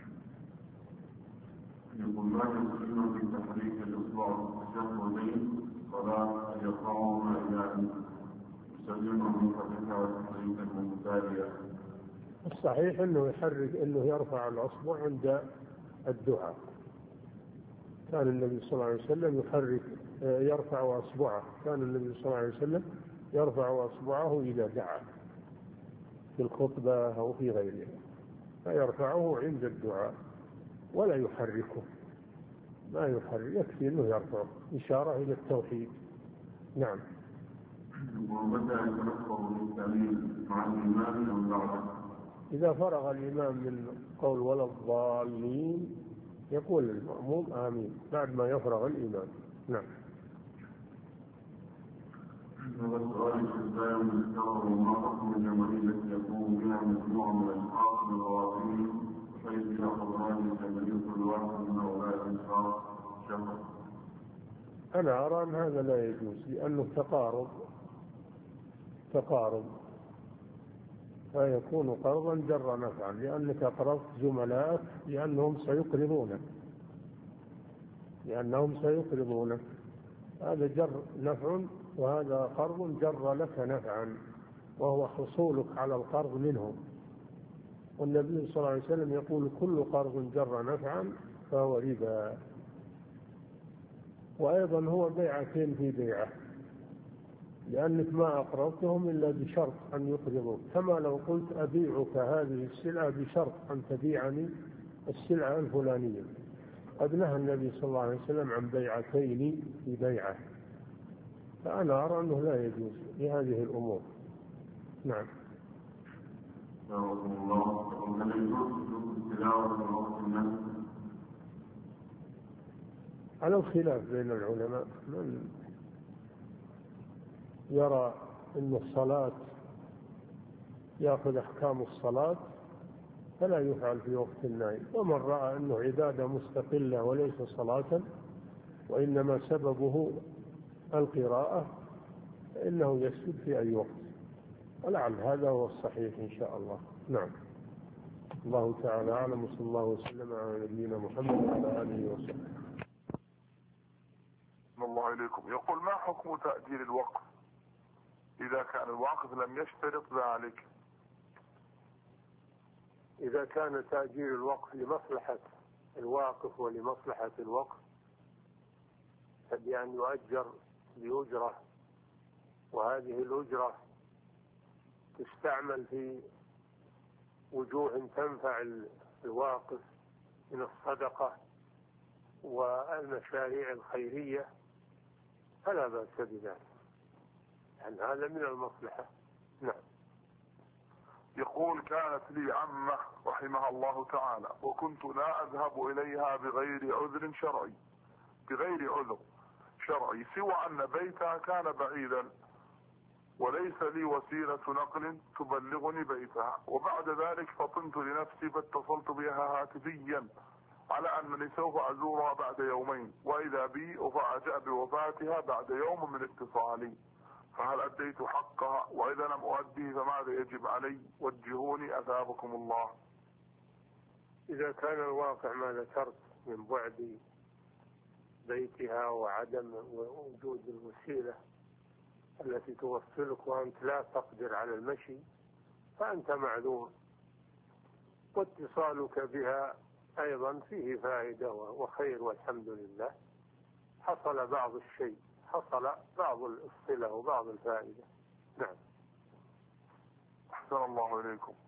يقول ما يمكن في تحريك الإصبع التشهدين صلاة يقرأهما إلى أن يسلمه من فتحة تحريكا متتالية؟ الصحيح أنه يحرك، أنه يرفع الأصبع عند الدعاء. كان النبي صلى الله عليه وسلم يرفع أصبعه، كان النبي صلى الله عليه وسلم يرفع أصبعه إذا دعا في الخطبة أو في غيرها، فيرفعه عند الدعاء ولا يحركه، ما يحرك، يكفي أنه يرفعه إشارة إلى التوحيد. نعم. ومتى يتنفر بالتأمين مع الإمام أم بعده؟ إذا فرغ الإمام من قول ولا الضالين يقول المأموم آمين بعد ما يفرغ الإمام. نعم. هذا السؤال الإسلام يذكر ما حكم الجماهير التي يقوم بها مجموعة من الأشخاص من الرواتبين حيث يأخذ راجل جماهير كل واحد من هؤلاء الأشخاص شهر؟ أنا أرى أن هذا لا يجوز، لأنه تقارب فيكون قرضا جر نفعا، لأنك قرضت زملائك لأنهم سيقرضونك، هذا جر نفع وهذا قرض جر لك نفعا، وهو حصولك على القرض منه. والنبي صلى الله عليه وسلم يقول كل قرض جر نفعا فهو ربا. وأيضا هو بيعتين في بيعة، لأنك ما أقرضتهم إلا بشرط أن يقرضوك، كما لو قلت أبيعك هذه السلعة بشرط أن تبيعني السلعة الفلانية. قد نهى النبي صلى الله عليه وسلم عن بيعتين في بيعة، فأنا أرى أنه لا يجوز لهذه الأمور. نعم. على الخلاف بين العلماء، من يرى أن الصلاة يأخذ أحكام الصلاة فلا يفعل في وقت النائم، ومن رأى أنه عبادة مستقلة وليس صلاة وإنما سببه القراءة فإنه يسجد في أي وقت، ولعل هذا هو الصحيح إن شاء الله. نعم. الله تعالى أعلم، وصلى الله وسلم على نبينا محمد وعلى آله وصحبه. الله إليكم. يقول: ما حكم تأجيل الوقف إذا كان الواقف لم يشترط ذلك؟ إذا كان تأجيل الوقف لمصلحة الواقف ولمصلحة الوقف فبأن يؤجر بأجرة، وهذه الأجرة تستعمل في وجوه تنفع الواقف من الصدقة والمشاريع الخيرية فلا بأس بذلك، يعني هذا من المصلحة. نعم. يقول: كانت لي عمة رحمها الله تعالى وكنت لا أذهب إليها بغير عذر شرعي سوى أن بيتها كان بعيدا وليس لي وسيلة نقل تبلغني بيتها، وبعد ذلك فطنت لنفسي فاتصلت بها هاتفيا على أنني سوف أزورها بعد يومين، وإذا بي أفاجأ بوفاتها بعد يوم من اتصالي، فهل أديت حقها؟ وإذا لم أؤديه فماذا يجب علي؟ وجهوني أثابكم الله. إذا كان الواقع ما ذكرت من بعد بيتها وعدم وجود الوسيلة التي توصلك وأنت لا تقدر على المشي فأنت معذور، واتصالك بها أيضا فيه فائدة وخير والحمد لله، حصل بعض الشيء، حصل بعض الصلة وبعض الفائدة. نعم. أحسن الله إليكم.